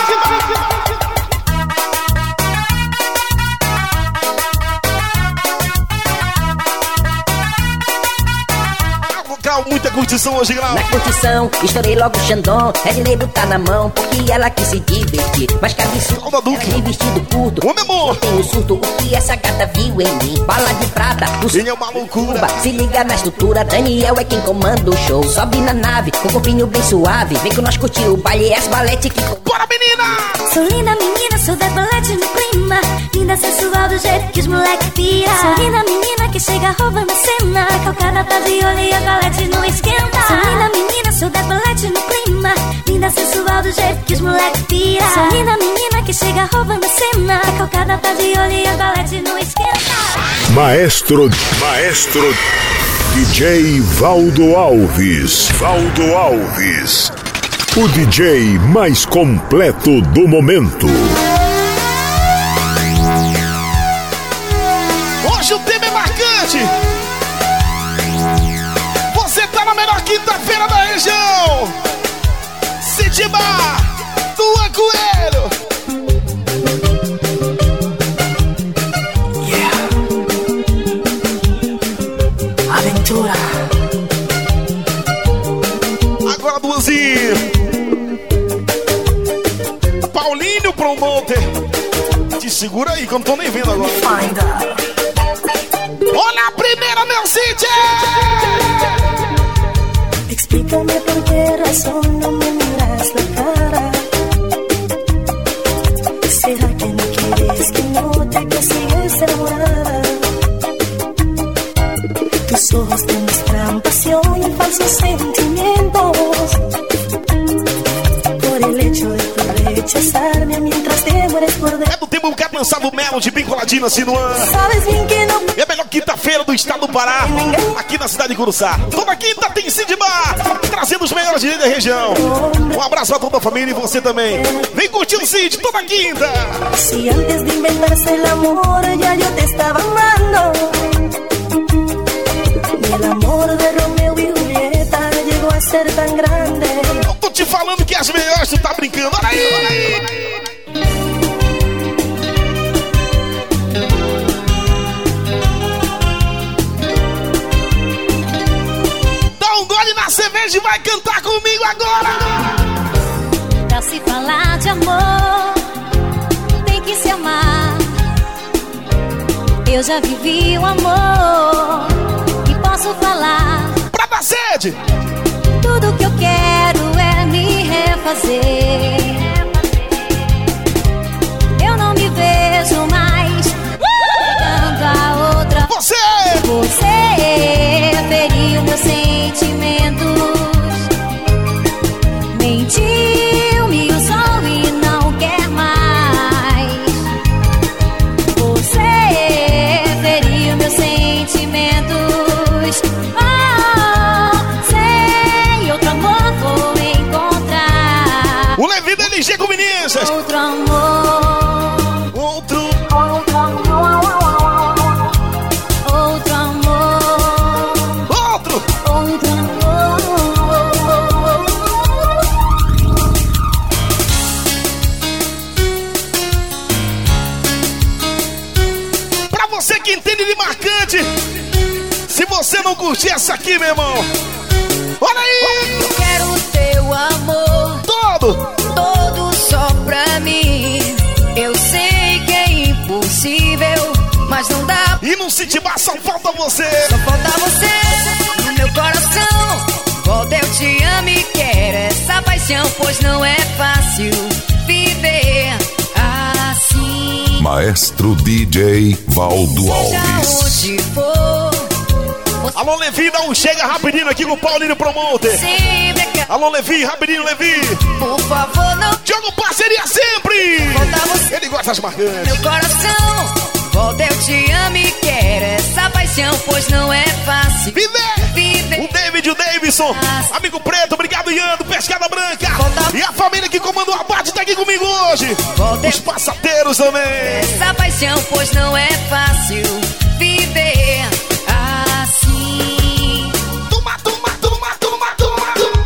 Grau, muita curtição hoje, Grau. Na curtição, estourei logo o Xandão. Redney botar na mão, porque ela quis se divertir. Mas cabeça, Calma, Duque. ela de vestido curto. Ô, meu amor. Tenho surto, o que essa gata viu em mim? Bala de prata, o Ele é uma loucura. Cuba, se liga na estrutura, Daniel é quem comanda o show. Sobe na nave, com o corpinho bem suave. Vem com nós curtir o baile, as balete que... Bora, menina! Sou linda menina, sou decolete no clima. Linda, sensual do jeito que os moleque pira. Sou linda menina que chega roubando a cena. Calcada tá de olho e a colete não esquenta. Sou linda menina, sou decolete no clima. Linda, sensual do jeito que os moleque pira. Sou linda menina que chega roubando a cena. Calcada tá de olho e a colete não esquenta. Maestro, maestro D J Valdo Alves. Valdo Alves. O D J mais completo do momento. Hoje o tema é marcante. Você você tá na melhor quinta-feira da região. City Bar do Coelho. Yeah. Aventura. Agora duazinho. Paulinho Promoter. Te segura aí que eu não tô nem vendo agora. Olha a primeira, meu City! Explícame por qué razón no me miras la cara. ¿Será que no quieres que note que sigues enamorada? Tus ojos demuestran pasión y falsos sentimientos. Por el hecho de tu rechazarme mientras te mueres por dentro. É do tempo que lançava o Melo de bem coladinho assim no ar. Sabes bien que no. É a melhor quinta-feira do estado do Pará, aqui na cidade de Curuçá. Toda quinta tem City Bar, trazendo os melhores D Js da região. Um abraço a toda a família e você também. Vem curtir o City toda quinta. Si antes de inventarse el amor ya yo te estaba amando. El amor de Romeo y Julieta llegó a ser tan grande. Eu tô te falando que as melhores tu tá brincando. Olha aí, olha aí. Na cerveja e vai cantar comigo agora. Pra se falar de amor, tem que se amar. Eu já vivi o amor e posso falar. Pra dar sede. Tudo que eu quero é me refazer. Eu não me vejo mais dando a outra. Você! Você feriu meus sentimentos. Mentiu, me usou e não quer mais. Você feriu meus sentimentos. Oh, sei, outro amor vou encontrar. O Levi da L G com Vinícius. Outro amor. Outro. Outro amor. Outro amor. Outro. Outro amor. Pra você que entende de marcante, se você não curtir essa aqui, meu irmão, olha aí! Eu quero teu amor todo, todo só pra mim. Eu sei que é impossível, mas não dá. E no City Bar só falta você. Só falta você no meu coração. Volta, eu te amo e quero essa paixão, pois não é fácil viver assim. Maestro D J Valdo Alves. Seja onde for. Alô, Levi, dá um chega rapidinho aqui com o Paulinho Promoter. Alô, Levi, rapidinho, Levi. Por favor, não. Joga parceria sempre. Volta você. Ele gosta das marcantes. Meu coração. Volta, eu te amo e quero essa paixão, pois não é fácil viver. viver. O David, o Davidson, amigo preto, obrigado, Ian, do Pescada Branca. Volta. E a família que comanda o abate tá aqui comigo hoje. Volta. Os passateiros também. Essa paixão, pois não é fácil viver assim. Toma, toma, toma, toma, toma.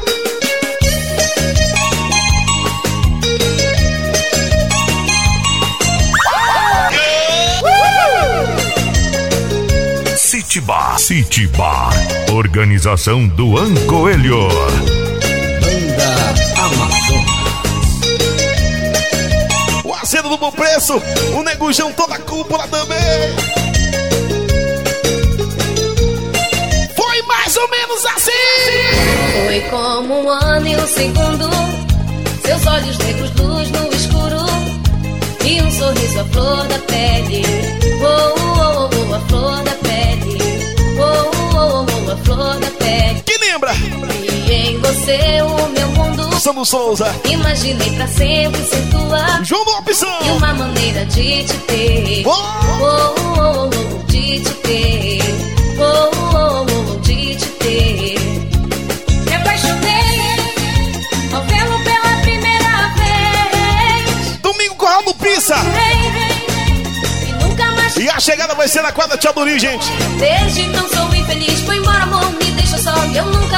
City Bar, City Bar. Organização do Coelho. Banda Amazonas. O acedo do bom preço, o negujão toda a cúpula também. Foi mais ou menos assim. Foi como um ano e um segundo. Seus olhos negros, luz no escuro. E um sorriso à flor da pele. Oh, oh, oh, oh, a flor da pele. Oh, oh, oh, oh, a flor da pele. Quem lembra? E em você o meu mundo. Samu Souza. Imaginei pra sempre ser tua. João da Opção. E uma maneira de te ter. Oh, oh, oh, oh, de te ter. Oh, oh, oh, de te ter. Me apaixonei ao vê-lo pela primeira vez. Domingo Corral no Pizza. E nunca mais. E a chegada vai ser na quadra Tchau Durim, gente. Desde então sou infeliz. Foi embora, amor, me deixa só. Eu nunca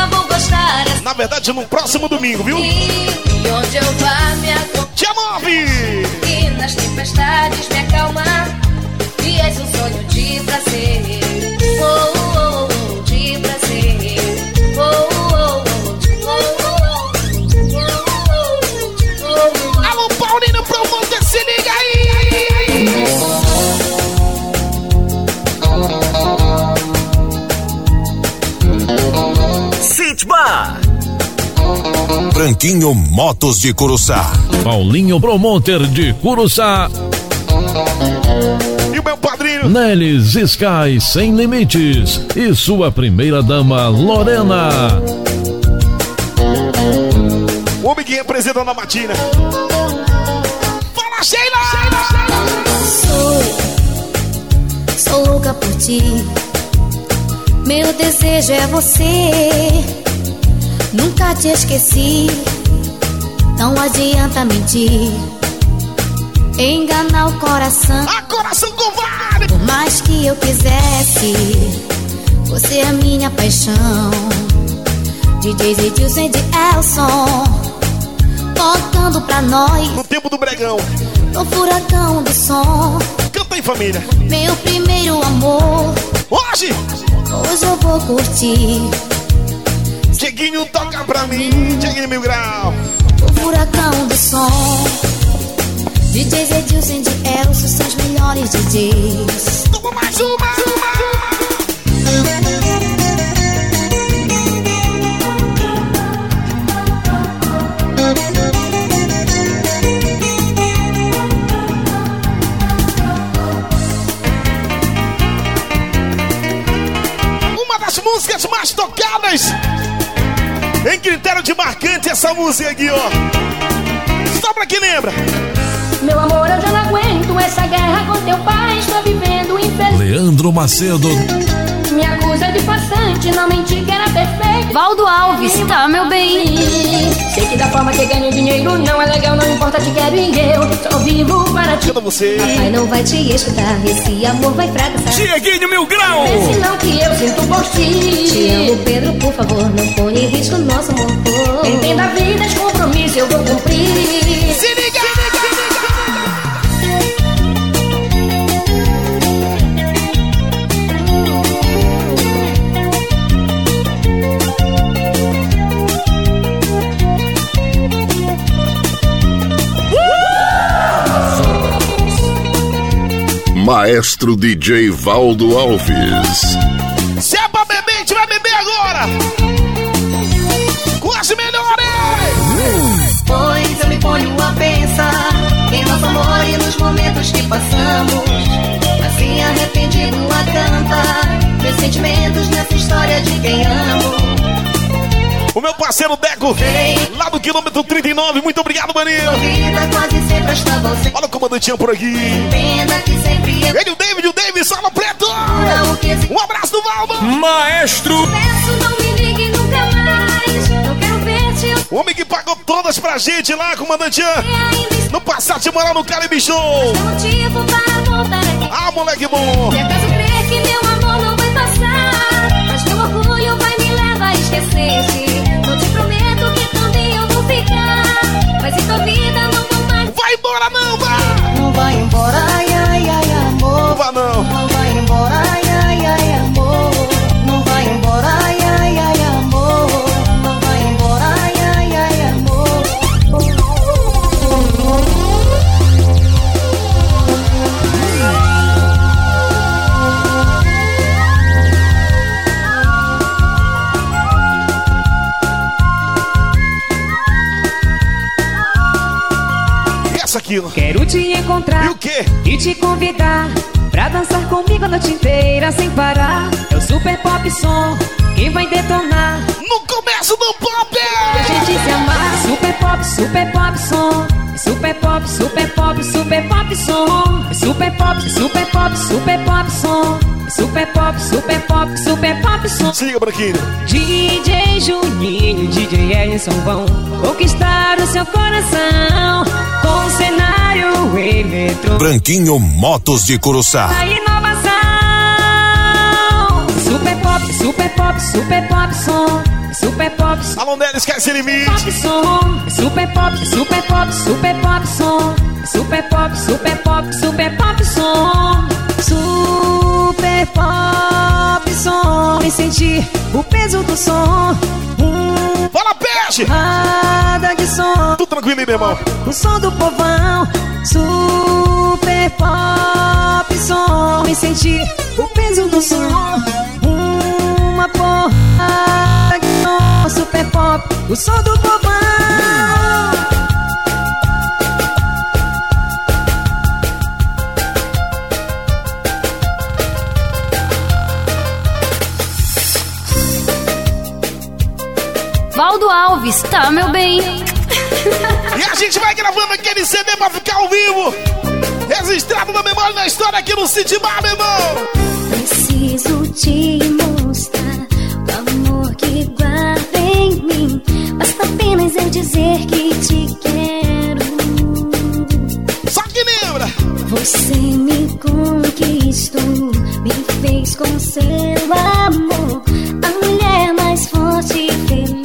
Na verdade, no próximo domingo, viu? E onde eu vá me acompanha. Dia nove! E nas tempestades me acalma. E és um sonho de prazer. Oh, oh, oh, de prazer. Oh, oh, oh, oh, oh, oh, oh. Alô, Paulinho Promoter, se liga aí! City Bar. Branquinho Motos de Curuçá. Paulinho Promoter de Curuçá. E o meu padrinho Nelis Sky Sem Limites. E sua primeira dama Lorena. O homem que representa na matina. Fala, Sheila! Sou, sou louca por ti. Meu desejo é você. Nunca te esqueci. Não adianta mentir, enganar o coração. A coração covarde. Por mais que eu quisesse, você é minha paixão. D J Edilson e de Elson, tocando pra nós. No tempo do bregão. No furacão do som. Canta aí, família. Meu primeiro amor. Hoje, hoje eu vou curtir. Dieguinho toca pra mim. Dieguinho Mil Grau. O furacão do som. D Js Edilson e de Elson são os melhores D Js. Toma mais uma, uma. Uma das músicas mais tocadas em critério de marcante, essa música aqui, ó. Só pra quem lembra. Meu amor, eu já não aguento essa guerra com teu pai. Estou vivendo infeliz. Leandro Macedo. Me acusa de farsante, não menti que era perfeito. Valdo Alves, tá, meu bem? Sei que da forma que ganho dinheiro não é legal, não importa, te quero e eu só vivo para ti. Canta você. Papai não vai te escutar, esse amor vai fracassar. Dieguinho Mil Grau. Pense não que eu sinto por ti. Te amo, Pedro, por favor, não põe em risco nosso amor. Entenda a vida, esse compromisso eu vou cumprir. Se liga! Maestro D J Valdo Alves. Se é pra beber, a gente vai beber agora. Com as melhores. Pois eu me ponho a pensar em nosso amor e nos momentos que passamos. Assim arrependido a cantar meus sentimentos nessa história de quem amo. O meu parceiro Deco, lá do quilômetro trinta e nove, muito obrigado, maninho. Olha o comandantinho por aqui. Ele, o David, o David, Sala Preto. Um abraço do Valdo. Maestro. Peço, não me ligue nunca mais. Eu quero ver se eu... O homem que pagou todas pra gente lá, comandantinho. No passado de morar no Caribe Show. Motivo para voltar aqui. Ah, moleque bom. E acaso crer que meu amor não vai passar, mas meu orgulho vai me levar a esquecer-te. Não te prometo que também eu vou ficar, mas em tua vida não vou mais. Vai embora não, vai! Não vai embora, ai, ai, ai, amor. Não vai não. Não vai embora, ai, ai, ai, amor. Não vai embora, ai, ai, ai, amor. Não vai embora, ai, ai, ai, amor. Aquilo. Quero te encontrar e o quê? E te convidar pra dançar comigo a noite inteira sem parar. É o Super Pop Som que vai detonar no começo do pop. A gente se amar. Super Pop, Super Pop Som. Super Pop, Super Pop, Super Pop Som. Super Pop, Super Pop, Super Pop Som. Super Pop, Super Pop, Super Pop Som. Siga, Branquinho. D J Juninho, D J Edson vão conquistar o seu coração com o cenário eletrônico. Branquinho Motos de Curuçá. A inovação. Super Pop, Super Pop, Super Pop Som. super pop. Alô, Nelly, esquece limite. Pop som, super pop, super pop, super pop som. Super pop, super pop, super pop som. Super pop som. E sentir o peso do som. Um Fala, peixe! Nada de som. Tudo tranquilo aí, meu irmão. O som do povão. Super pop som. E sentir o peso do som. Uma porra de som. Super pop, o som do povão. Valdo Alves, tá, meu bem? E a gente vai gravando aquele C D pra ficar ao vivo. Registrado na memória da história aqui no City Bar, meu irmão. Preciso te mostrar o amor que guarda em mim. Basta apenas eu dizer que te quero. Só que lembra. Você me conquistou, me fez com seu amor a mulher mais forte e feliz.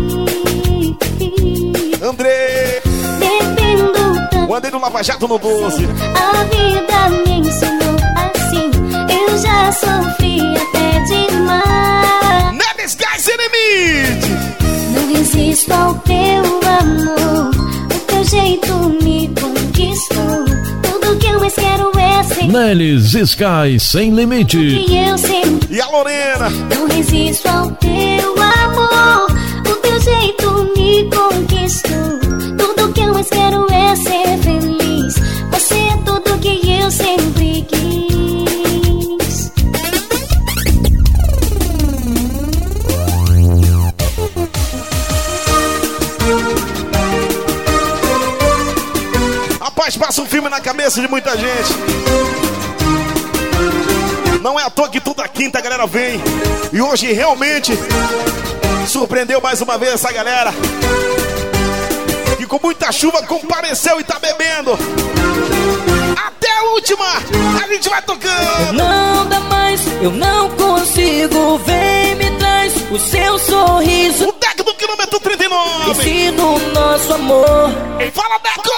André, dependo tanto. O André do Lava Jato no doze. A vida me ensinou assim. Eu já sofri até demais. Nelly Sky sem limite. Não resisto ao teu amor. O teu jeito me conquistou. Tudo que eu mais quero é ser Nelly Sky sem limite. que eu sempre. E a Lorena. Não resisto ao teu amor. O teu jeito me conquistou. Tudo que eu mais quero é ser feliz. Você é tudo que eu sempre quis. Rapaz, passa um filme na cabeça de muita gente. Não é à toa que toda quinta a galera vem. E hoje realmente surpreendeu mais uma vez essa galera que com muita chuva compareceu e tá bebendo. Até a última, a gente vai tocando. Não dá mais, eu não consigo. Vem, me traz o seu sorriso. O Deco do quilômetro trinta e nove. Ensina o nosso amor. Fala, Deco!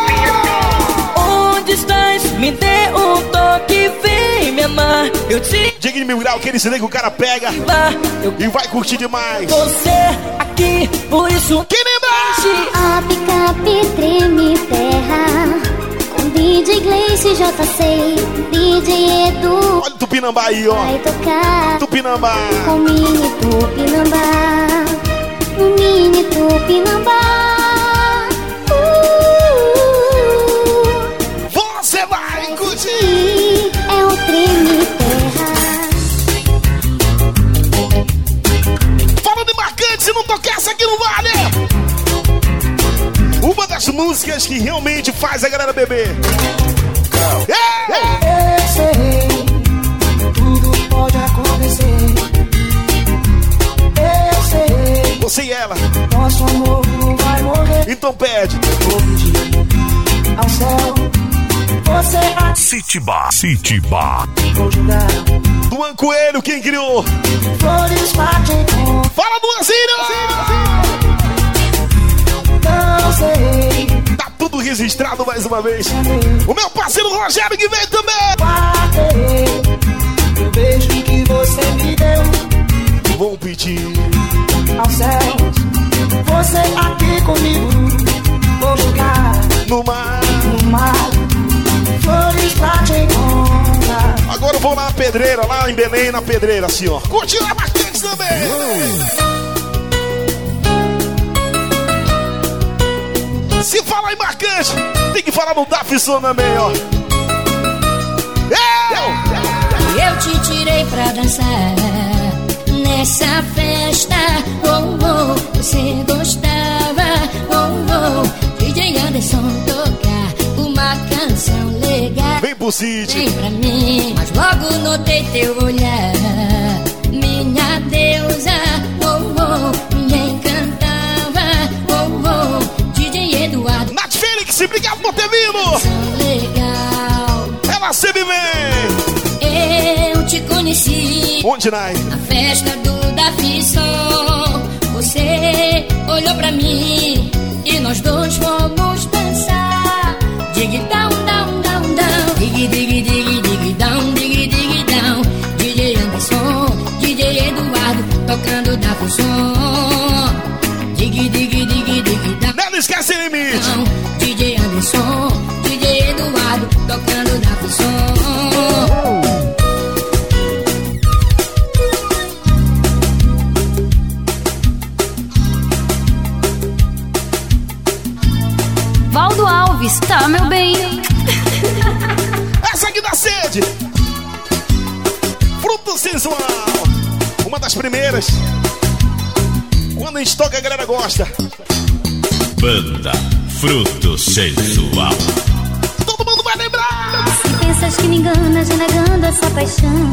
Onde estás? Me dê um toque, vem me amar. Eu te... Diga de mil grau, aquele C D que o cara pega eu... e vai curtir demais. Você aqui, por isso que lembra? A picape treme terra. Com D J Gleice, J C, D J Edu. Olha o Tupinambá aí, ó. Vai tocar Tupinambá. Com mini Tupinambá. No mini Tupinambá. Você vai curtir. É o treme terra. Falando em marcante, se não tocasse aqui no vale. Uma das músicas que realmente faz a galera beber. Eu sei, tudo pode acontecer. Eu sei, você e ela. Nosso amor não vai morrer. Então pede. Vou pedir ao céu. Você a City Bar, City Bar. vou jogar. Duan Coelho, quem criou? Flores pra te encontrar. Fala, Duanzinho! Não sei. Tá tudo registrado mais uma vez. O meu parceiro Rogério que veio também. Guardei o beijo que você me deu. Vou pedir ao céu. Você aqui comigo. Vou jogar no mar. No mar. Flores pra te encontrar. Agora eu vou lá na pedreira, lá em Belém, na pedreira, assim, ó. Curtiu a marcante também. Se falar em marcante, tem que falar no Dafson também, ó. Eu! Eu te tirei pra dançar nessa festa. Oh, oh, você gostava. Oh, oh, D J Anderson tocar uma canção legal. Vem pro sítio. Vem pra mim, mas logo notei teu olhar. Minha deusa, oh, oh, me encantava. Oh, oh, D J Eduardo. Nath Félix, obrigado por ter vindo. Canção legal. Ela sempre vem. Eu te conheci. Onde, Nai? Na festa do Dafson. o som. Dig, dig, dig, dig, da. Não esquece limite. D J Anderson, D J Eduardo, tocando da função. Valdo Alves, tá, meu bem? Essa aqui dá sede. Fruto sensual. Uma das primeiras. Quando a gente toca, a galera gosta. Banda Fruto Sensual. Todo mundo vai lembrar. Se pensas que me enganas, negando essa paixão,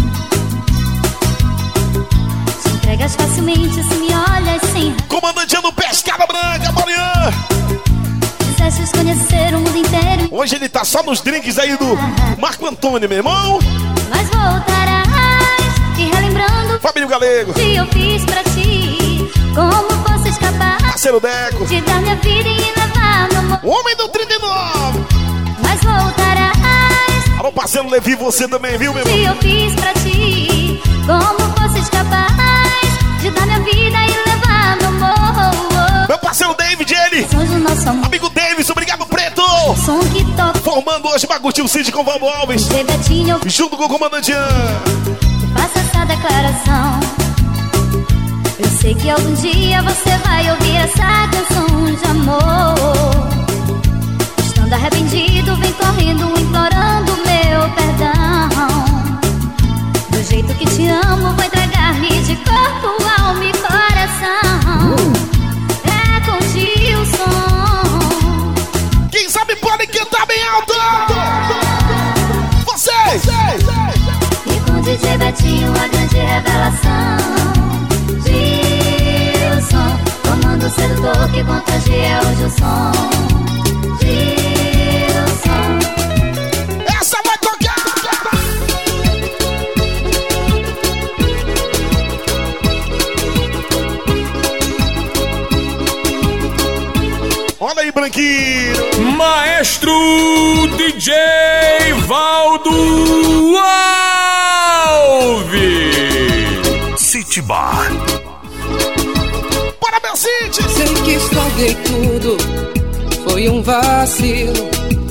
te entregas facilmente se me olhas sem. Comandante do Pescada Branca, Marian. Quisestes conhecer o mundo inteiro. Hoje ele tá só nos drinks aí do Marco Antônio, meu irmão. Mas voltarás e relembrando Fabinho Galego, que eu fiz pra ti. Como posso escapar? Parceiro Deco, de dar minha vida e levar meu amor. O homem do trinta e nove. Mas voltarás. Alô, parceiro Levi, você também, viu, meu irmão? Que eu fiz pra ti. Como posso escapar de dar minha vida e levar meu amor? Meu parceiro David, ele. Amigo Davis, obrigado, Preto. Som que toca. Formando hoje Bagutil Cid com o Valdo Alves. Betinho, junto com o comandante Ian. Faça essa declaração. Eu sei que algum dia você vai ouvir essa canção de amor. Estando arrependido, vem correndo, implorando meu perdão. Do jeito que te amo, vou entregar-me de corpo, alma e coração. É com Gilson. Quem sabe pode cantar bem alto. Vocês! E com D J Betinho, a grande revelação. Gilson, comando sedutor que contagia hoje o som. Gilson. Essa vai tocar! Olha aí, Branquinho. Maestro D J Valdo Alves. City Bar. Bora, meu City! Sei que estraguei tudo, foi um vacilo.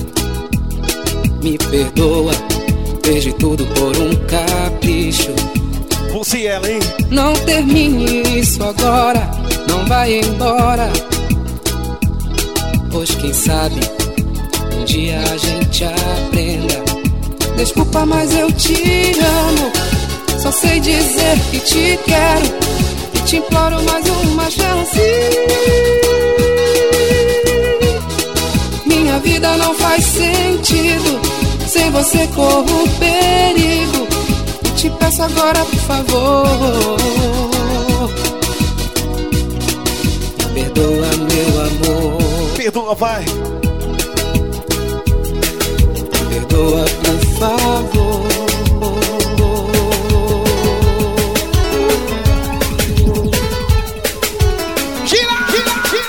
Me perdoa, perdi tudo por um capricho. Você e ela, hein? Não termine isso agora, não vai embora. Pois quem sabe, um dia a gente aprenda. Desculpa, mas eu te amo. Só sei dizer que te quero e te imploro mais uma chance. Minha vida não faz sentido, sem você corro perigo. E te peço agora, por favor, perdoa meu amor. Perdoa, vai. Perdoa, por favor. Gira, gira, gira.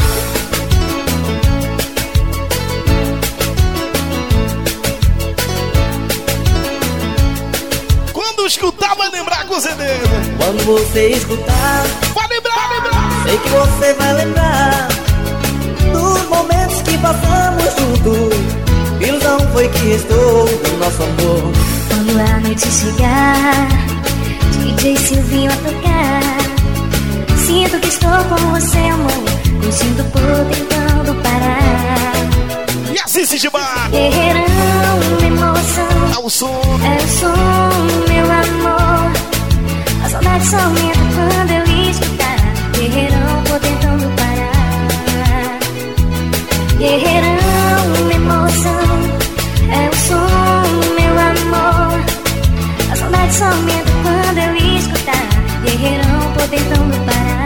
Quando escutar, vai lembrar com certeza. Quando você escutar, vai lembrar, vai lembrar. Sei que você vai lembrar dos momentos que passamos juntos. Ilusão foi que restou do nosso amor. Quando a noite chegar, D J Silvinho a tocar. Sinto que estou com você, amor, curtindo por tentando parar. E assim se chama Guerreirão, emoção. É o som. É o som, meu amor. A saudade só aumenta quando eu escutar. Guerreirão, tô tentando parar. Guerreirão, emoção. É o som, meu amor. A saudade só aumenta quando eu escutar. Guerreirão, tô tentando parar.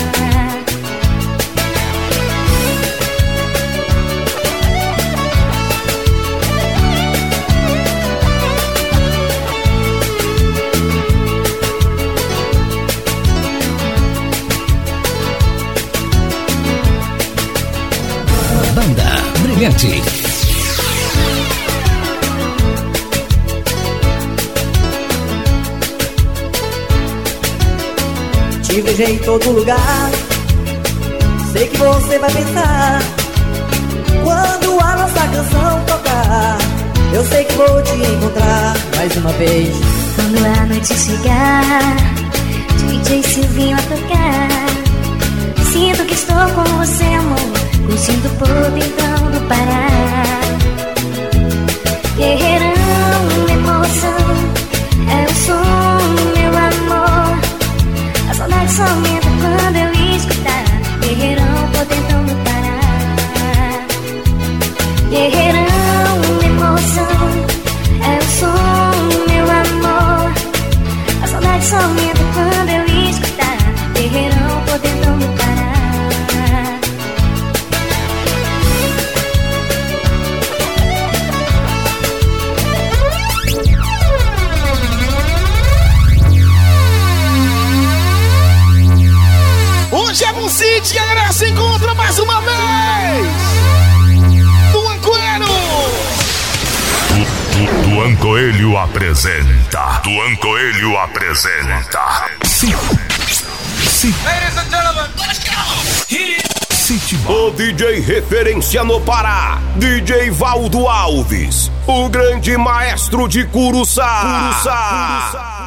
Banda Brilhante. Te vejo esteja em todo lugar. Sei que você vai pensar quando a nossa canção tocar. Eu sei que vou te encontrar mais uma vez. Quando a noite chegar, D J Silvinho a tocar. Sinto que estou com você, amor, curtindo o povo então do Pará. Guerreirão, emoção, é o som, meu amor. A saudade só aumenta quando eu escutar Guerreirão, potentão do Pará. Guerreirão, emoção, é o som, meu amor. A saudade só aumenta quando eu escutar Guerreirão, potentão do Pará. Hoje é Bucite que a galera se encontra mais uma vez. Duan Coelho. Duan Coelho apresenta. Duan Coelho apresenta. Sim. Sim. Ladies and gentlemen, let's go. Hit it. O D J referência no Pará, D J Valdo Alves, o grande maestro de Curuçá. Curuçá. Curuçá.